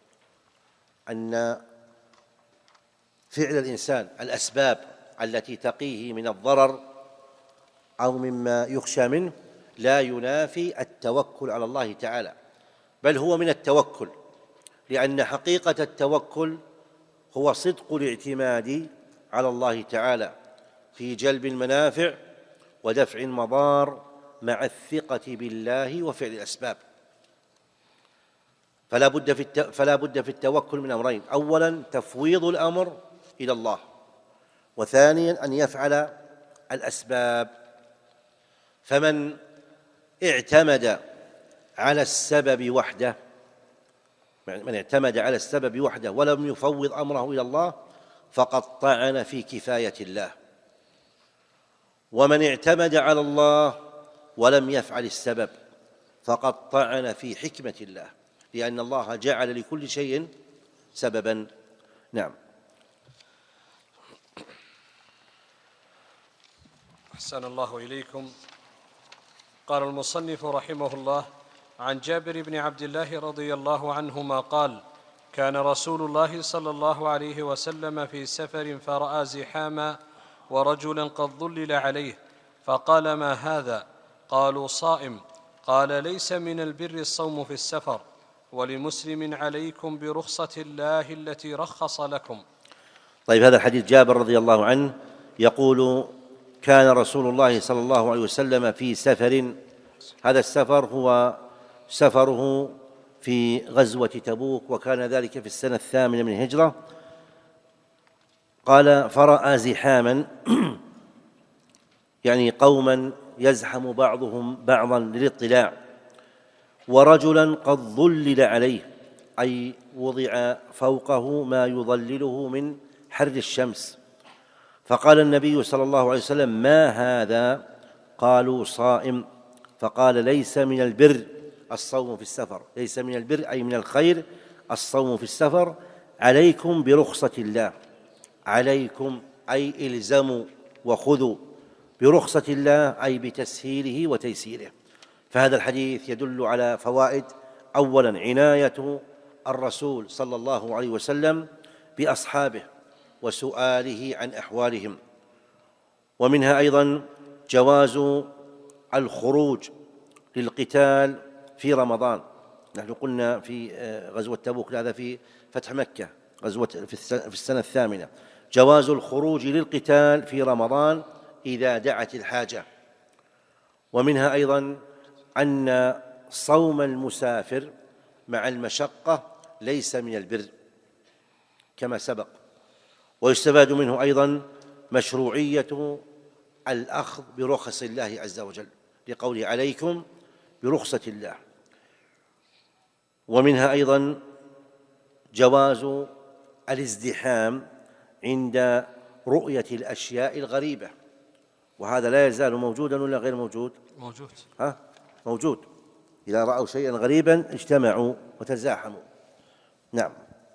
أن فعل الإنسان الأسباب التي تقيه من الضرر أو مما يخشى منه لا ينافي التوكل على الله تعالى، بل هو من التوكل، لأن حقيقة التوكل هو صدق الاعتماد على الله تعالى في جلب المنافع ودفع المضار مع الثقة بالله وفعل الأسباب. فلا بد في الت... فلا بد في التوكل من أمرين: أولاً تفويض الأمر إلى الله، وثانياً أن يفعل الأسباب. فمن اعتمد على السبب وحده من اعتمد على السبب وحده ولم يفوض أمره إلى الله فقد طعن في كفاية الله، ومن اعتمد على الله ولم يفعل السبب فقد طعن في حكمة الله، لأن الله جعل لكل شيء سببا. نعم. أحسن الله إليكم. قال المصنف رحمه الله: عن جابر بن عبد الله رضي الله عنهما قال: كان رسول الله صلى الله عليه وسلم في سفر فرأى زحاما ورجلا قد ظلل عليه فقال: ما هذا؟ قالوا: صائم. قال: ليس من البر الصوم في السفر، ولمسلم: عليكم برخصة الله التي رخص لكم. طيب، هذا الحديث جابر رضي الله عنه يقول: كان رسول الله صلى الله عليه وسلم في سفر، هذا السفر هو سفره في غزوة تبوك، وكان ذلك في السنة الثامنة من الهجرة. قال: فرأى زحاما يعني قوما يزحم بعضهم بعضا للاطلاع، ورجلا قد ظلل عليه أي وضع فوقه ما يظلله من حر الشمس. فقال النبي صلى الله عليه وسلم: ما هذا؟ قالوا صائم، فقال ليس من البر الصوم في السفر، ليس من البر أي من الخير الصوم في السفر، عليكم برخصة الله، عليكم أي إلزموا وخذوا، برخصة الله أي بتسهيله وتيسيره. فهذا الحديث يدل على فوائد: أولاً عناية الرسول صلى الله عليه وسلم بأصحابه وسؤاله عن أحوالهم، ومنها أيضاً جواز الخروج للقتال في رمضان. نحن قلنا في غزوة تبوك، هذا في فتح مكة، غزوة في السنة الثامنة، جواز الخروج للقتال في رمضان إذا دعت الحاجة. ومنها أيضاً أن صوم المسافر مع المشقة ليس من البر كما سبق. ويستفاد منه أيضاً مشروعية الأخذ برخص الله عز وجل لقوله عليكم برخصة الله. ومنها أيضاً جواز الازدحام عند رؤية الأشياء الغريبة، وهذا لا يزال موجوداً ولا غير موجود؟ موجود. ها؟ موجود. إذا رأوا شيئاً غريباً اجتمعوا وتزاحموا. نعم.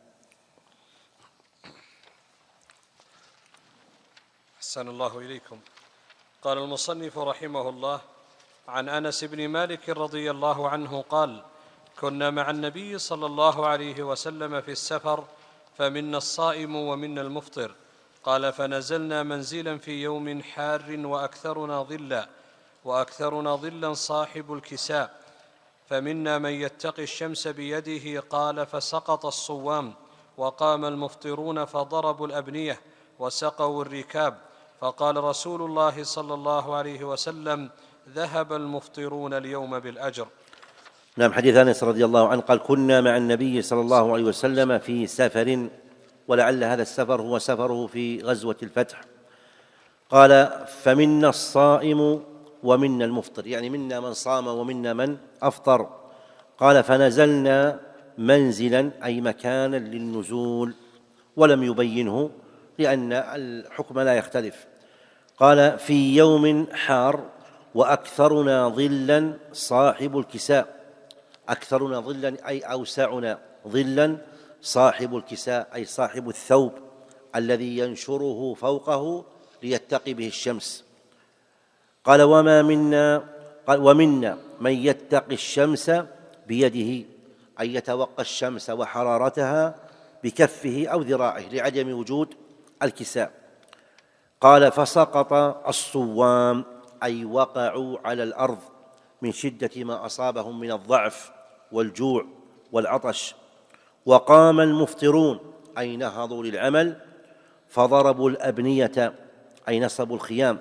أحسن الله إليكم. قال المصنف رحمه الله: عن أنس بن مالك رضي الله عنه قال: كنا مع النبي صلى الله عليه وسلم في السفر، فمنا الصائم ومنا المفطر. قال: فنزلنا منزلا في يوم حار وأكثرنا ظلا وأكثرنا ظلا صاحب الكساء، فمنا من يتقي الشمس بيده. قال: فسقط الصوام، وقام المفطرون فضربوا الأبنية وسقوا الركاب، فقال رسول الله صلى الله عليه وسلم: ذهب المفطرون اليوم بالأجر. نعم. حديث أنس رضي الله عنه قال: كنا مع النبي صلى الله عليه وسلم في سفر، ولعل هذا السفر هو سفره في غزوة الفتح. قال: فمنا الصائم ومنا المفطر، يعني منا من صام ومنا من أفطر. قال: فنزلنا منزلا أي مكانا للنزول، ولم يبينه لأن الحكم لا يختلف. قال: في يوم حار وأكثرنا ظلا صاحب الكساء، أكثرنا ظلا أي أوسعنا ظلا، صاحب الكساء أي صاحب الثوب الذي ينشره فوقه ليتقي به الشمس. قال: وما منا قال ومنا من يتقي الشمس بيده، أي يتوقى الشمس وحرارتها بكفه أو ذراعه لعدم وجود الكساء. قال: فسقط الصوام أي وقعوا على الأرض من شدة ما أصابهم من الضعف والجوع والعطش. وقام المفطرون أي نهضوا للعمل، فضربوا الأبنية أي نصبوا الخيام،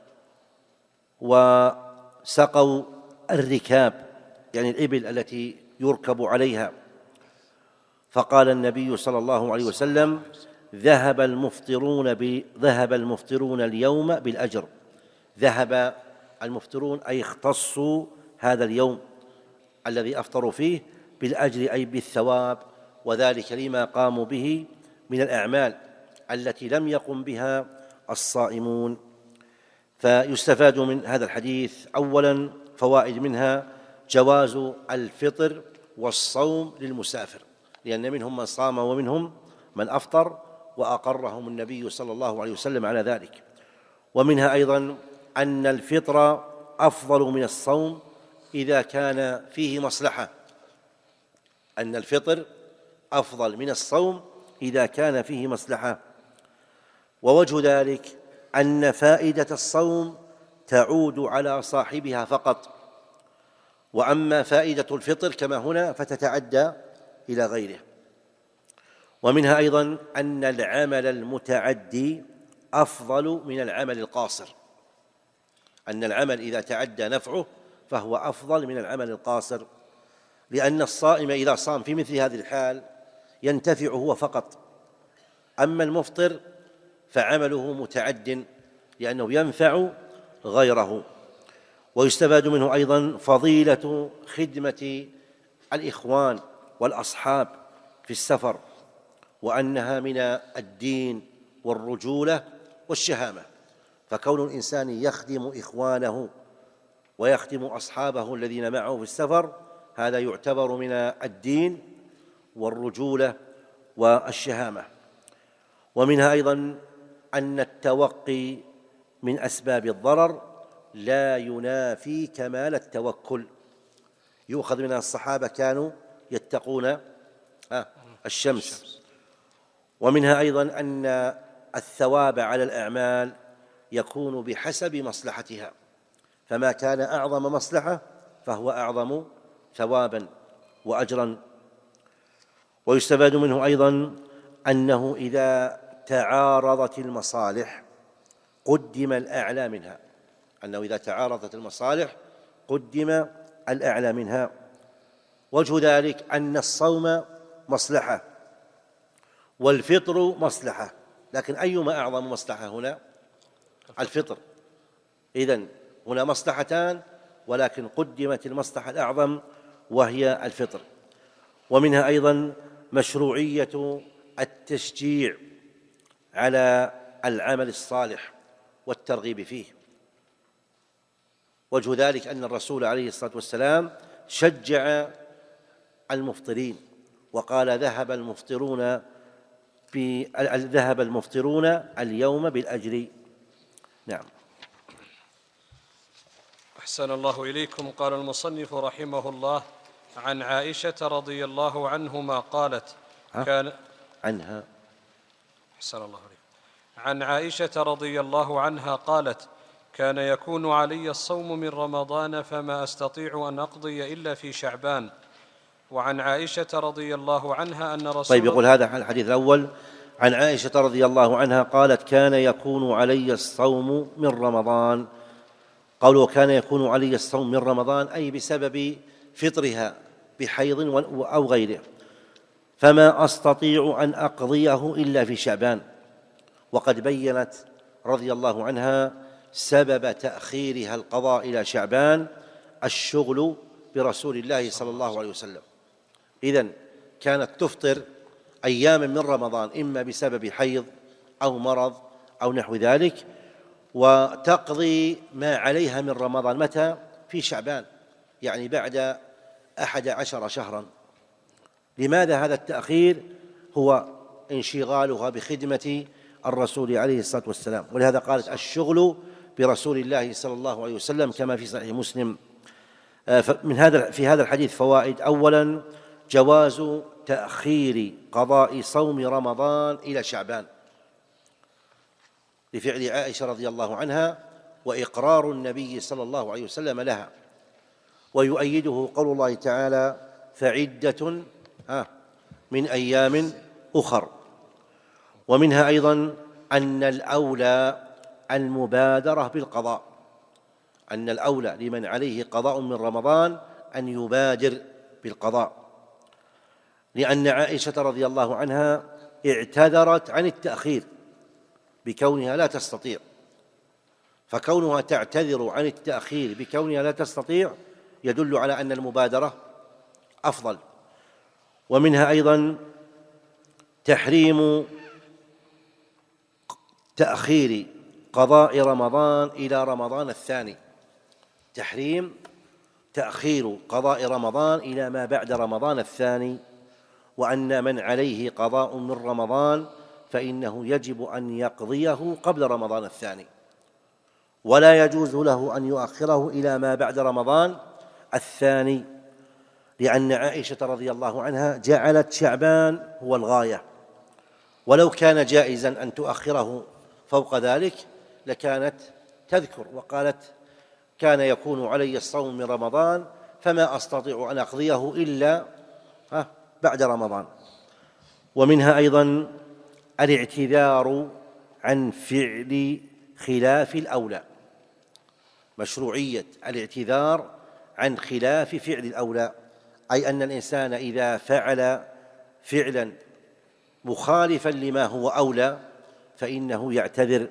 وسقوا الركاب يعني الإبل التي يركب عليها. فقال النبي صلى الله عليه وسلم: ذهب المفطرون ذهب المفطرون اليوم بالأجر. ذهب المفطرون أي اختصوا هذا اليوم الذي أفطروا فيه بالأجر أي بالثواب، وذلك لما قاموا به من الأعمال التي لم يقم بها الصائمون. فيستفاد من هذا الحديث أولاً فوائد منها جواز الفطر والصوم للمسافر، لأن منهم من صام ومنهم من أفطر، وأقرهم النبي صلى الله عليه وسلم على ذلك. ومنها أيضاً أن الفطر أفضل من الصوم إذا كان فيه مصلحة، أن الفطر أفضل من الصوم إذا كان فيه مصلحة. ووجه ذلك أن فائدة الصوم تعود على صاحبها فقط، وأما فائدة الفطر كما هنا فتتعدى إلى غيره. ومنها أيضاً أن العمل المتعدي أفضل من العمل القاصر، أن العمل إذا تعدى نفعه فهو أفضل من العمل القاصر، لأن الصائم إذا صام في مثل هذه الحال ينتفع هو فقط، أما المفطر فعمله متعد لأنه ينفع غيره. ويستفاد منه أيضاً فضيلة خدمة الإخوان والأصحاب في السفر، وأنها من الدين والرجولة والشهامة، فكون الإنسان يخدم إخوانه ويخدم أصحابه الذين معه في السفر، هذا يعتبر من الدين والرجولة والشهامة. ومنها أيضا أن التوقي من أسباب الضرر لا ينافي كمال التوكل. يؤخذ من الصحابة كانوا يتقون الشمس. ومنها أيضا أن الثواب على الأعمال يكون بحسب مصلحتها، فما كان أعظم مصلحة فهو أعظم ثوابا وأجرا. ويستفاد منه أيضا أنه إذا تعارضت المصالح قدم الأعلى منها، أنه إذا تعارضت المصالح قدم الأعلى منها. وجه ذلك أن الصوم مصلحة والفطر مصلحة، لكن أيما أعظم مصلحة هنا؟ الفطر. إذن هنا مصلحتان ولكن قدمت المصلحة الأعظم وهي الفطر. ومنها أيضا مشروعية التشجيع على العمل الصالح والترغيب فيه. وجه ذلك أن الرسول عليه الصلاة والسلام شجع المفطرين وقال ذهب المفطرون ذهب المفطرون اليوم بالأجر. نعم. أحسن الله إليكم. قال المصنف رحمه الله: عن عائشة رضي الله عنهما قالت كان عنها أحسن الله إليكم. عن عائشة رضي الله عنها قالت: كان يكون علي الصوم من رمضان فما أستطيع أن أقضي إلا في شعبان. وعن عائشة رضي الله عنها أن رسول طيب يقول هذا الحديث الأول عن عائشة رضي الله عنها قالت: كان يكون علي الصوم من رمضان. قوله كان يكون علي الصوم من رمضان أي بسبب فطرها بحيض أو غيره، فما أستطيع أن أقضيه إلا في شعبان. وقد بيّنت رضي الله عنها سبب تأخيرها القضاء إلى شعبان: الشغل برسول الله صلى الله عليه وسلم. إذن كانت تفطر أياما من رمضان إما بسبب حيض أو مرض أو نحو ذلك، وتقضي ما عليها من رمضان متى؟ في شعبان، يعني بعد أحد عشر شهرا. لماذا هذا التأخير؟ هو انشغالها بخدمة الرسول عليه الصلاة والسلام، ولهذا قالت الشغل برسول الله صلى الله عليه وسلم كما في صحيح مسلم. من هذا في هذا الحديث فوائد: أولا جواز تأخير قضاء صوم رمضان إلى شعبان لفعل عائشة رضي الله عنها وإقرار النبي صلى الله عليه وسلم لها. ويؤيده قول الله تعالى: فعدة من أيام أخر. ومنها أيضا أن الأولى المبادرة بالقضاء، أن الأولى لمن عليه قضاء من رمضان أن يبادر بالقضاء، لأن عائشة رضي الله عنها اعتذرت عن التأخير بكونها لا تستطيع، فكونها تعتذر عن التأخير بكونها لا تستطيع يدل على أن المبادرة أفضل. ومنها أيضا تحريم تأخير قضاء رمضان إلى رمضان الثاني، تحريم تأخير قضاء رمضان إلى ما بعد رمضان الثاني، وأن من عليه قضاء من رمضان فإنه يجب أن يقضيه قبل رمضان الثاني، ولا يجوز له أن يؤخره إلى ما بعد رمضان الثاني، لأن عائشة رضي الله عنها جعلت شعبان هو الغاية، ولو كان جائزا أن تؤخره فوق ذلك لكانت تذكر وقالت: كان يكون علي الصوم من رمضان فما أستطيع أن أقضيه إلا بعد رمضان. ومنها أيضا الاعتذار عن فعل خلاف الأولى، مشروعية الاعتذار عن خلاف فعل الأولى، أي أن الإنسان إذا فعل فعلا مخالفا لما هو أولى فإنه يعتذر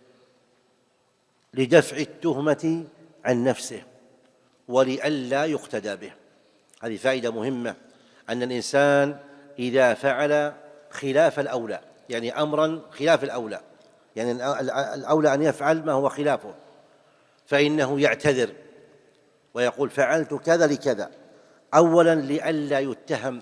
لدفع التهمة عن نفسه ولئلا يقتدى به. هذه فائدة مهمة، أن الإنسان إذا فعل خلاف الأولى، يعني أمرا خلاف الأولى، يعني الأولى أن يفعل ما هو خلافه، فإنه يعتذر ويقول فعلت كذا لكذا، أولا لئلا يتهم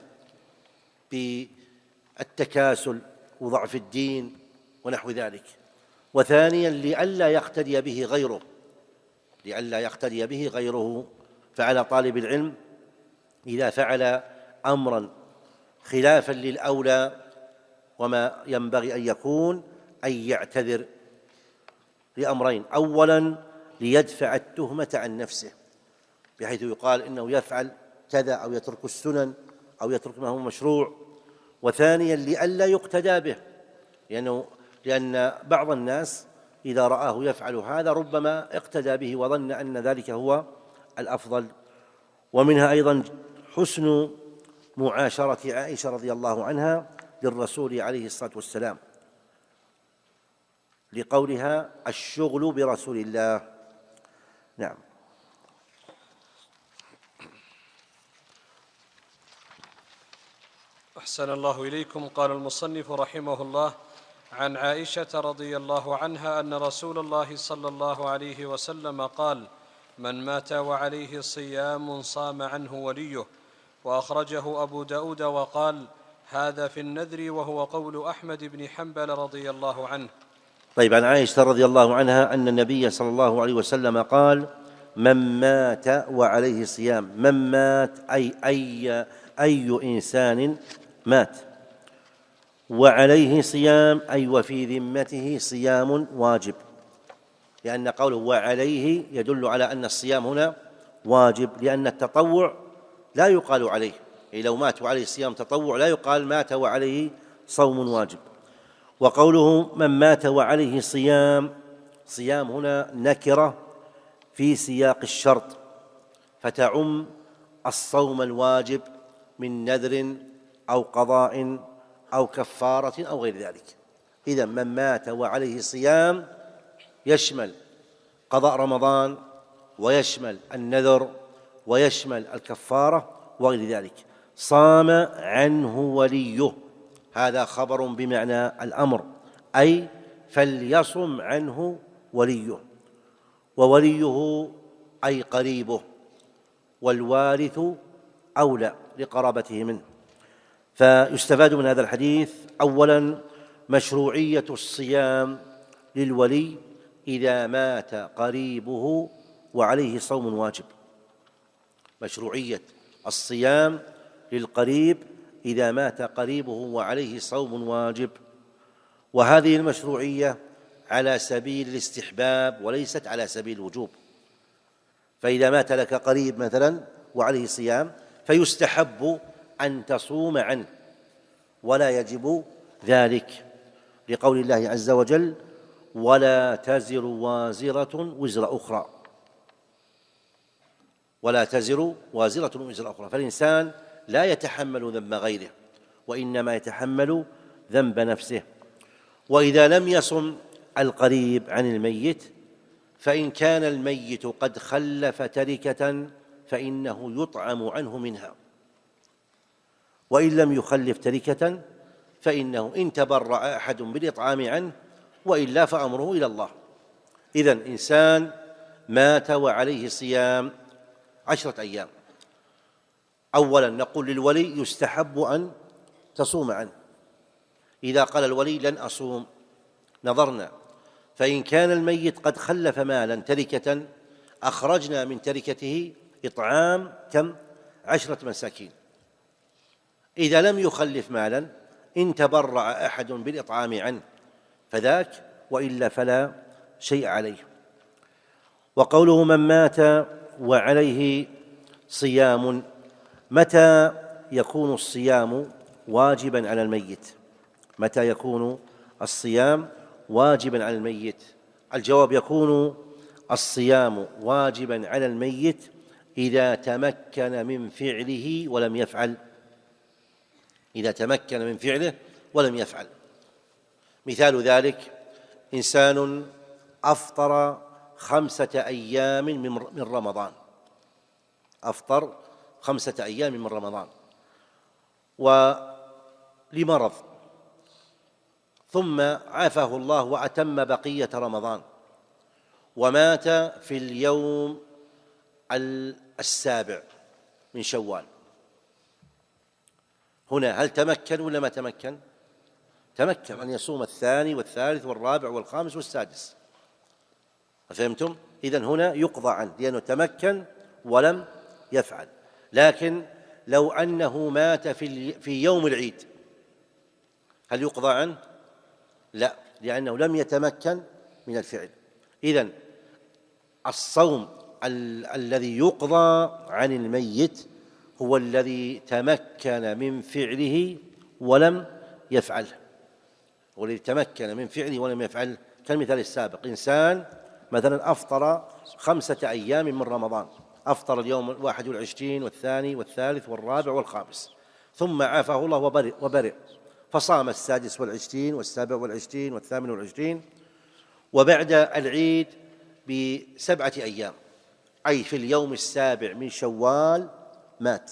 بالتكاسل وضعف الدين ونحو ذلك، وثانيا لئلا يقتدي به غيره لئلا يقتدي به غيره فعلى طالب العلم إذا فعل أمرا خلافا للأولى وما ينبغي أن يكون أن يعتذر لأمرين: أولا ليدفع التهمة عن نفسه بحيث يقال إنه يفعل كذا أو يترك السنن أو يترك ما هو مشروع، وثانيا لئلا يقتدى به، لأنه لأن بعض الناس إذا رآه يفعل هذا ربما اقتدى به وظن أن ذلك هو الأفضل. ومنها أيضا حسن معاشرة عائشة رضي الله عنها للرسول عليه الصلاة والسلام لقولها الشغل برسول الله. نعم. أحسن الله إليكم. قال المصنف رحمه الله: عن عائشة رضي الله عنها أن رسول الله صلى الله عليه وسلم قال: من مات وعليه صيام صام عنه وليه. وأخرجه أبو داود وقال: هذا في النذر، وهو قول أحمد بن حنبل رضي الله عنه. طيب، عن عائشة رضي الله عنها أن النبي صلى الله عليه وسلم قال: من مات وعليه صيام. من مات أي أي, أي إنسان مات، وعليه صيام أي وفي ذمته صيام واجب، لأن قوله وعليه يدل على أن الصيام هنا واجب، لأن التطوع لا يقال عليه، أي لو مات وعليه صيام تطوع لا يقال مات وعليه صوم واجب. وقوله من مات وعليه صيام، صيام هنا نكرة في سياق الشرط فتعم الصوم الواجب من نذر أو قضاء أو كفارة أو غير ذلك. إذن من مات وعليه صيام يشمل قضاء رمضان ويشمل النذر ويشمل الكفارة وغير ذلك. صام عنه وليه، هذا خبر بمعنى الأمر، أي فليصم عنه وليه، ووليه أي قريبه، والوارث أولى لقرابته منه. فيستفاد من هذا الحديث أولا مشروعية الصيام للولي إذا مات قريبه وعليه صوم واجب، مشروعية الصيام للقريب إذا مات قريبه وعليه صوم واجب، وهذه المشروعية على سبيل الاستحباب وليست على سبيل الوجوب. فإذا مات لك قريب مثلا وعليه صيام فيستحب أن تصوم عنه ولا يجب ذلك، لقول الله عز وجل: ولا تزر وازرة وزر أخرى، ولا تزر وازرة وزر أخرى، فالإنسان لا يتحمل ذنب غيره وإنما يتحمل ذنب نفسه. وإذا لم يصم القريب عن الميت فإن كان الميت قد خلف تركة فإنه يطعم عنه منها، وإن لم يخلف تركة فإنه إن تبرع أحد بالإطعام عنه وإلا فأمره إلى الله. إذن إنسان مات وعليه صيام عشرة أيام، أولا نقول للولي يستحب أن تصوم عنه. إذا قال الولي لن أصوم نظرنا، فإن كان الميت قد خلف مالا تركة أخرجنا من تركته إطعام كم؟ عشرة مساكين. إذا لم يخلف مالا إن تبرع أحد بالإطعام عنه فذاك، وإلا فلا شيء عليه. وقوله من مات وعليه صيام، متى يكون الصيام واجبا على الميت؟ متى يكون الصيام واجبا على الميت؟ الجواب: يكون الصيام واجبا على الميت إذا تمكن من فعله ولم يفعل، إذا تمكن من فعله ولم يفعل. مثال ذلك: إنسان أفطر خمسة أيام من رمضان، أفطر خمسة أيام من رمضان ولمرض، ثم عافاه الله وأتم بقية رمضان، ومات في اليوم السابع من شوال. هنا هل تمكن ولا ما تمكن؟ تمكن أن يصوم الثاني والثالث والرابع والخامس والسادس. فهمتم؟ إذن هنا يقضى عنه لأنه تمكن ولم يفعل. لكن لو أنه مات في في يوم العيد هل يقضى عنه؟ لا، لأنه لم يتمكن من الفعل. إذن الصوم ال- الذي يقضى عن الميت هو الذي تمكن من فعله ولم يفعله، والذي تمكن من فعله ولم يفعله. كالمثال السابق، إنسان مثلا أفطر خمسة أيام من رمضان، أفطر اليوم الواحد والعشرين والثاني والثالث والرابع والخامس، ثم عافاه الله وبرئ, وبرئ فصام السادس والعشرين والسابع والعشرين والثامن والعشرين، وبعد العيد بسبعة أيام أي في اليوم السابع من شوال مات.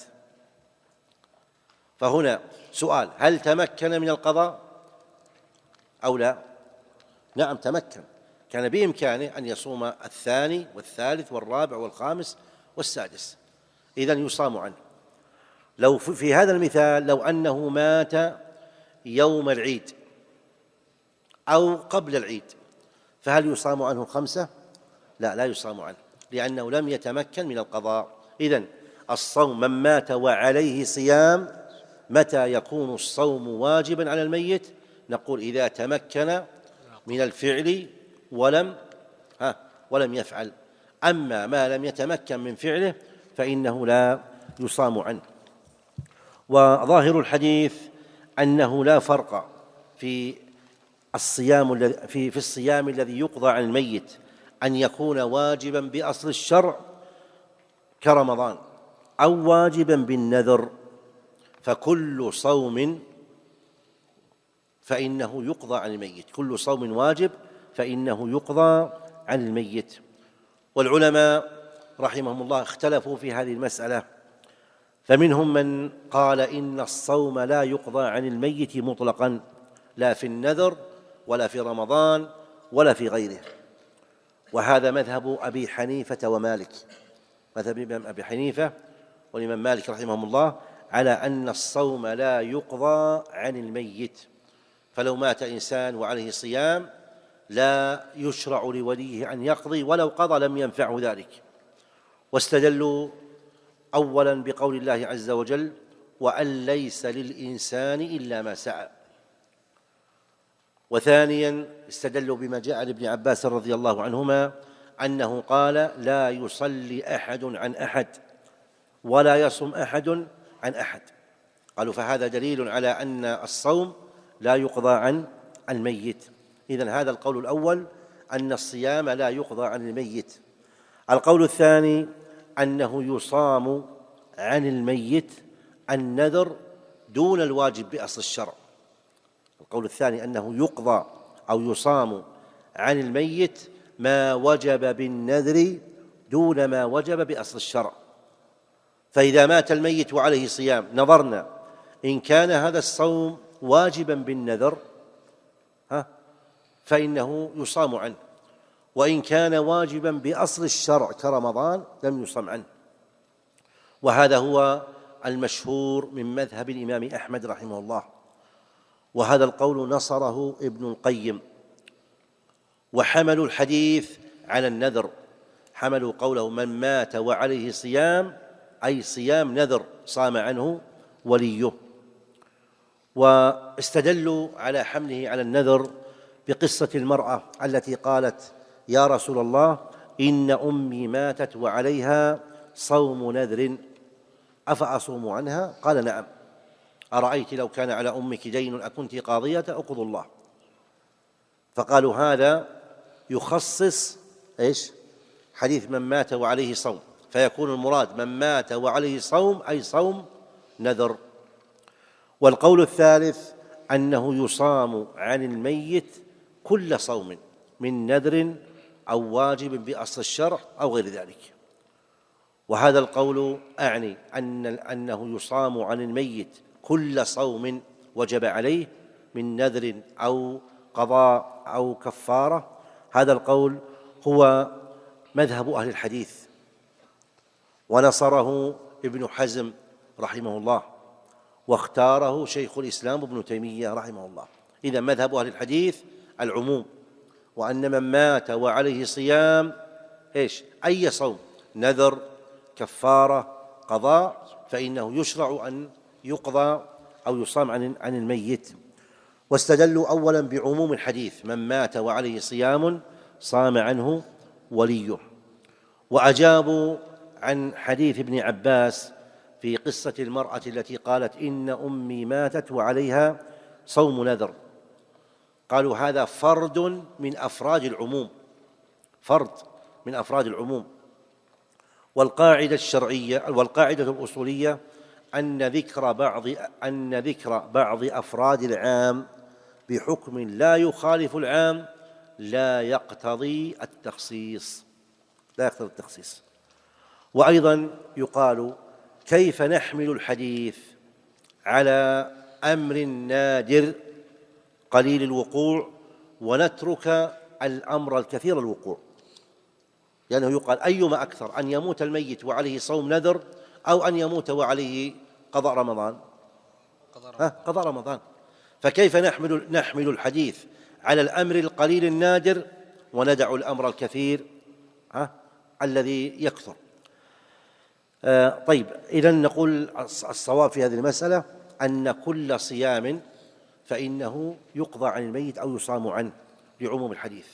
فهنا سؤال: هل تمكن من القضاء أو لا؟ نعم تمكن، كان بإمكانه أن يصوم الثاني والثالث والرابع والخامس والسادس، إذن يصام عنه. لو في هذا المثال لو أنه مات يوم العيد أو قبل العيد فهل يصام عنه الخمسة؟ لا، لا يصام عنه، لأنه لم يتمكن من القضاء. إذن الصوم من مات وعليه صيام، متى يكون الصوم واجبا على الميت؟ نقول إذا تمكن من الفعل ولم ها ولم يفعل. أما ما لم يتمكن من فعله فإنه لا يصام عنه. وظاهر الحديث أنه لا فرق في الصيام في في الصيام الذي يقضى عن الميت أن يكون واجبا بأصل الشرع كرمضان أو واجبا بالنذر، فكل صوم فإنه يقضى عن الميت، كل صوم واجب فإنه يقضى عن الميت. والعلماء رحمهم الله اختلفوا في هذه المسألة، فمنهم من قال إن الصوم لا يقضى عن الميت مطلقا، لا في النذر ولا في رمضان ولا في غيره، وهذا مذهب أبي حنيفة ومالك، مذهب الإمام أبي حنيفة والإمام مالك رحمهم الله على أن الصوم لا يقضى عن الميت. فلو مات إنسان وعليه صيام لا يشرع لوليه أن يقضي، ولو قضى لم ينفعه ذلك. واستدلوا أولا بقول الله عز وجل: وأن ليس للإنسان إلا ما سعى. وثانيا استدلوا بما جاء عن ابن عباس رضي الله عنهما أنه قال: لا يصلي أحد عن أحد ولا يصم أحد عن أحد. قالوا فهذا دليل على أن الصوم لا يقضى عن الميت. إذن هذا القول الأول أن الصيام لا يقضى عن الميت. القول الثاني أنه يصام عن الميت النذر دون الواجب بأصل الشرع. القول الثاني أنه يقضى أو يصام عن الميت ما وجب بالنذر دون ما وجب بأصل الشرع. فإذا مات الميت وعليه صيام نظرنا إن كان هذا الصوم واجبا بالنذر ها فإنه يصام عنه، وإن كان واجبا بأصل الشرع كرمضان لم يصم عنه. وهذا هو المشهور من مذهب الإمام أحمد رحمه الله، وهذا القول نصره ابن القيم. وحملوا الحديث على النذر، حملوا قوله من مات وعليه صيام أي صيام نذر صام عنه وليه. واستدلوا على حمله على النذر بقصة المرأة التي قالت: يا رسول الله إن أمي ماتت وعليها صوم نذر أفأصوم عنها؟ قال: نعم. أرأيت لو كان على أمك دين أكنت قاضية؟ أقض الله. فقالوا هذا يخصص إيش؟ حديث من مات وعليه صوم، فيكون المراد من مات وعليه صوم أي صوم نذر. والقول الثالث أنه يصام عن الميت كل صوم من نذر أو واجب بأصل الشرع أو غير ذلك. وهذا القول أعني أن أنه يصام عن الميت كل صوم وجب عليه من نذر أو قضاء أو كفارة. هذا القول هو مذهب أهل الحديث. ونصره ابن حزم رحمه الله، واختاره شيخ الإسلام ابن تيمية رحمه الله. إذا مذهب أهل الحديث العموم، وأن من مات وعليه صيام إيش أي صوم، نذر، كفارة، قضاء، فإنه يشرع أن يقضى أو يصام عن عن الميت. واستدلوا أولا بعموم الحديث: من مات وعليه صيام صام عنه وليه. وأجابوا عن حديث ابن عباس في قصة المرأة التي قالت: إن أمي ماتت وعليها صوم نذر. قالوا: هذا فرد من أفراد العموم، فرد من أفراد العموم. والقاعدة الشرعية والقاعدة الأصولية أن ذكر بعض أن ذكر بعض أفراد العام بحكم لا يخالف العام لا يقتضي التخصيص، لا يقتضي التخصيص. وأيضا يقال: كيف نحمل الحديث على أمر نادر قليل الوقوع ونترك الأمر الكثير الوقوع؟ لأنه يقال: أيما أكثر، أن يموت الميت وعليه صوم نذر أو أن يموت وعليه قضاء رمضان؟ ها قضاء رمضان. فكيف نحمل نحمل الحديث على الأمر القليل النادر وندع الأمر الكثير ها الذي يكثر؟ آه طيب، إذن نقول الصواب في هذه المسألة أن كل صيام فإنه يقضى عن الميت أو يصام عنه لعموم الحديث.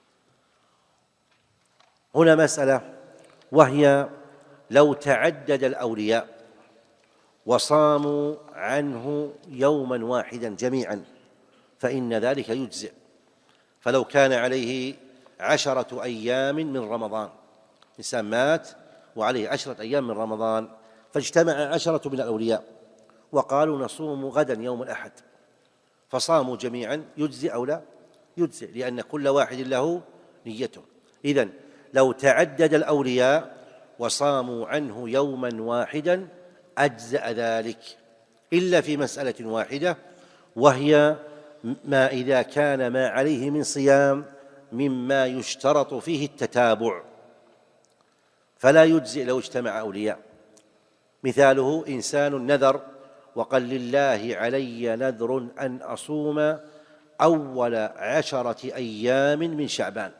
هنا مسألة، وهي: لو تعدد الأولياء وصاموا عنه يوما واحدا جميعا فإن ذلك يجزئ. فلو كان عليه عشرة أيام من رمضان، إنسان مات وعليه عشرة أيام من رمضان، فاجتمع عشرة من الأولياء وقالوا: نصوم غدا يوم الأحد، فصاموا جميعا، يجزئ أو لا؟ يجزئ، لأن كل واحد له نيته. إذن لو تعدد الأولياء وصاموا عنه يوما واحدا أجزأ ذلك، إلا في مسألة واحدة، وهي ما إذا كان ما عليه من صيام مما يشترط فيه التتابع، فلا يجزئ لو اجتمع أولياء. مثاله: إنسان نذر وقال: لله علي نذر أن أصوم أول عشرة أيام من شعبان،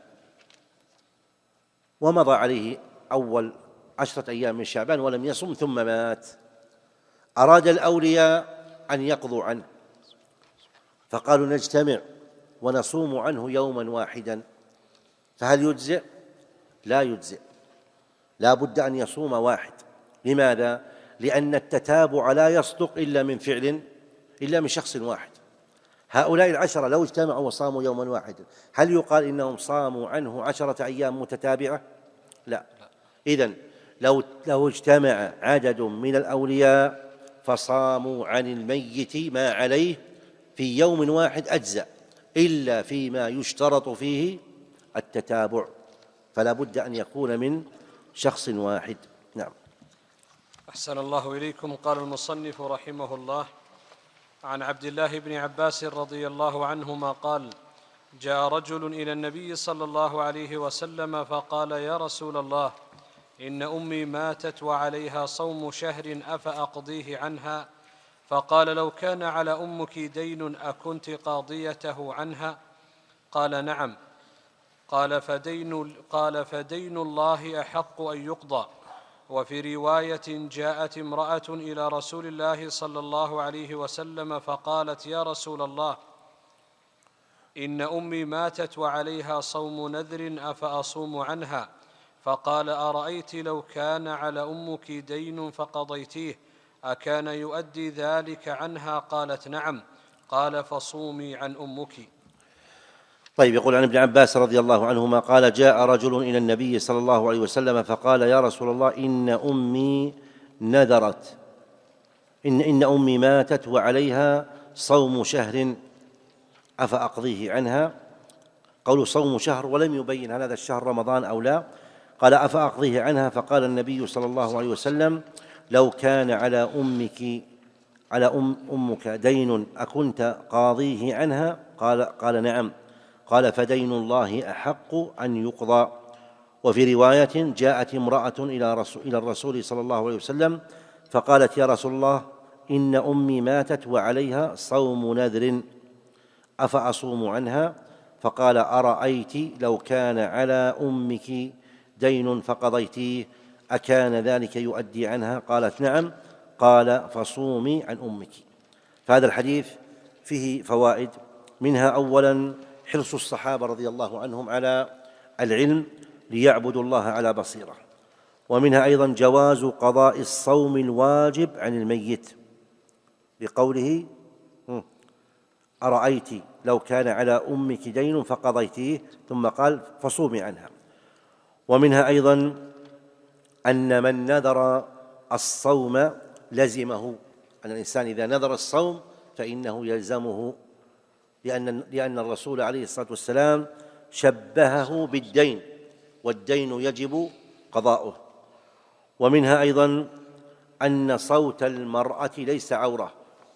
ومضى عليه أول عشرة أيام من شعبان ولم يصم ثم مات. أراد الأولياء أن يقضوا عنه فقالوا: نجتمع ونصوم عنه يوما واحدا، فهل يجزئ؟ لا يجزئ، لا بد أن يصوم واحد. لماذا؟ لأن التتابع لا يصدق إلا من فعل إلا من شخص واحد. هؤلاء العشرة لو اجتمعوا وصاموا يوما واحدا، هل يقال إنهم صاموا عنه عشرة أيام متتابعة؟ لا. إذن لو لو اجتمع عدد من الأولياء فصاموا عن الميت ما عليه في يوم واحد أجزأ، إلا فيما يشترط فيه التتابع، فلا بد أن يكون من شخص واحد. نعم. أحسن الله إليكم. قال المصنف رحمه الله: عن عبد الله بن عباس رضي الله عنهما قال: جاء رجل إلى النبي صلى الله عليه وسلم فقال: يا رسول الله، إن أمي ماتت وعليها صوم شهر أفأقضيه عنها؟ فقال: لو كان على أمك دين أكنت قاضيته عنها؟ قال: نعم. قال: فدين, قال فدين الله أحق أن يقضى. وفي رواية: جاءت امرأة إلى رسول الله صلى الله عليه وسلم فقالت: يا رسول الله، إن أمي ماتت وعليها صوم نذر أفأصوم عنها؟ فقال: أرأيت لو كان على أمك دين فقضيتيه أكان يؤدي ذلك عنها؟ قالت: نعم. قال: فصومي عن أمك. طيب، يقول عن ابن عباس رضي الله عنهما قال: جاء رجل إلى النبي صلى الله عليه وسلم فقال: يا رسول الله، إن أمي نذرت إن, إن أمي ماتت وعليها صوم شهر أفأقضيه عنها؟ قول صوم شهر ولم يبين هل هذا الشهر رمضان أو لا. قال: أفأقضيه عنها؟ فقال النبي صلى الله عليه وسلم: لو كان على أمك على أم أمك دين أكنت قاضيه عنها؟ قال قال: نعم. قال: فدين الله أحق أن يقضى. وفي رواية جاءت امرأة إلى الرسول صلى الله عليه وسلم فقالت: يا رسول الله، إن أمي ماتت وعليها صوم نذر أفأصوم عنها؟ فقال: أرأيت لو كان على أمك دين فقضيتيه أكان ذلك يؤدي عنها؟ قالت: نعم. قال: فصومي عن أمك. فهذا الحديث فيه فوائد، منها أولا حرص الصحابة رضي الله عنهم على العلم ليعبدوا الله على بصيرة، ومنها أيضا جواز قضاء الصوم الواجب عن الميت بقوله: أرأيت لو كان على أمك دين فقضيتيه، ثم قال: فصومي عنها. ومنها أيضا أن من نذر الصوم لزمه، أن الإنسان إذا نذر الصوم فإنه يلزمه، لأن لأن الرسول عليه الصلاة والسلام شبهه بالدين، والدين يجب قضاؤه. ومنها أيضا أن صوت المرأة ليس عورة،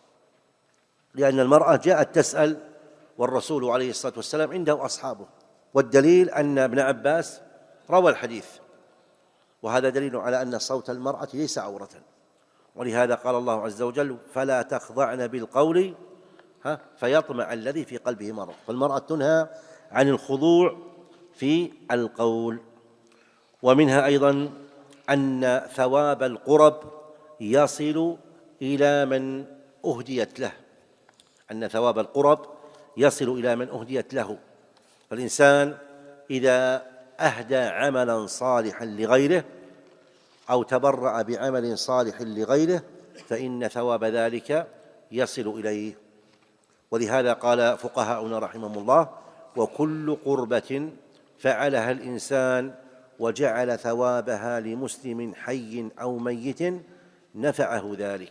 لأن المرأة جاءت تسأل والرسول عليه الصلاة والسلام عنده أصحابه، والدليل أن ابن عباس روى الحديث، وهذا دليل على أن صوت المرأة ليس عورة. ولهذا قال الله عز وجل: فلا تخضعن بالقول فيطمع الذي في قلبه مرض. فالمرأة تنهى عن الخضوع في القول. ومنها أيضا أن ثواب القرب يصل إلى من أهديت له، أن ثواب القرب يصل إلى من أهديت له. فالإنسان إذا أهدى عملا صالحا لغيره أو تبرع بعمل صالح لغيره فإن ثواب ذلك يصل إليه. ولهذا قال فقهاؤنا رحمهم الله: وكل قربة فعلها الإنسان وجعل ثوابها لمسلم حي أو ميت نفعه ذلك.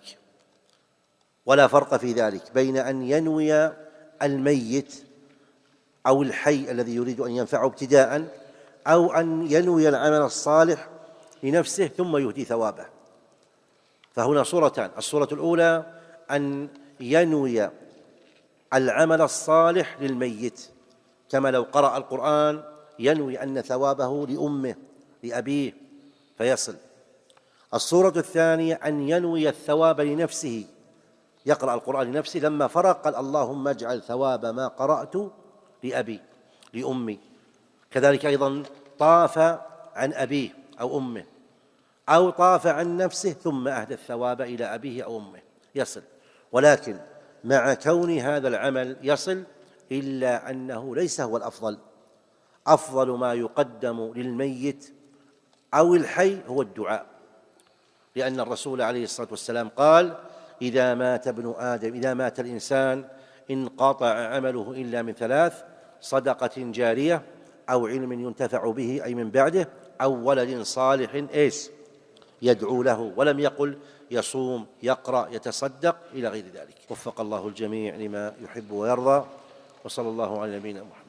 ولا فرق في ذلك بين أن ينوي الميت أو الحي الذي يريد أن ينفعه ابتداء، أو أن ينوي العمل الصالح لنفسه ثم يهدي ثوابه. فهنا صورتان: الصورة الأولى أن ينوي العمل الصالح للميت، كما لو قرأ القرآن ينوي أن ثوابه لأمه لأبيه فيصل. الصورة الثانية أن ينوي الثواب لنفسه، يقرأ القرآن لنفسه، لما فرغ قال: اللهم اجعل ثواب ما قرأت لأبي لأمي. كذلك أيضا طاف عن أبيه أو أمه، أو طاف عن نفسه ثم أهدى الثواب إلى أبيه أو أمه يصل. ولكن مع كون هذا العمل يصل إلا أنه ليس هو الأفضل. أفضل ما يقدم للميت أو الحي هو الدعاء، لأن الرسول عليه الصلاة والسلام قال: إذا مات ابن آدم إذا مات الإنسان انقطع عمله إلا من ثلاث: صدقة جارية، أو علم ينتفع به أي من بعده، أو ولد صالح إيش يدعو له. ولم يقل يصوم، يقرأ، يتصدق إلى غير ذلك. وفق الله الجميع لما يحب ويرضى، وصلى الله على نبينا محمد.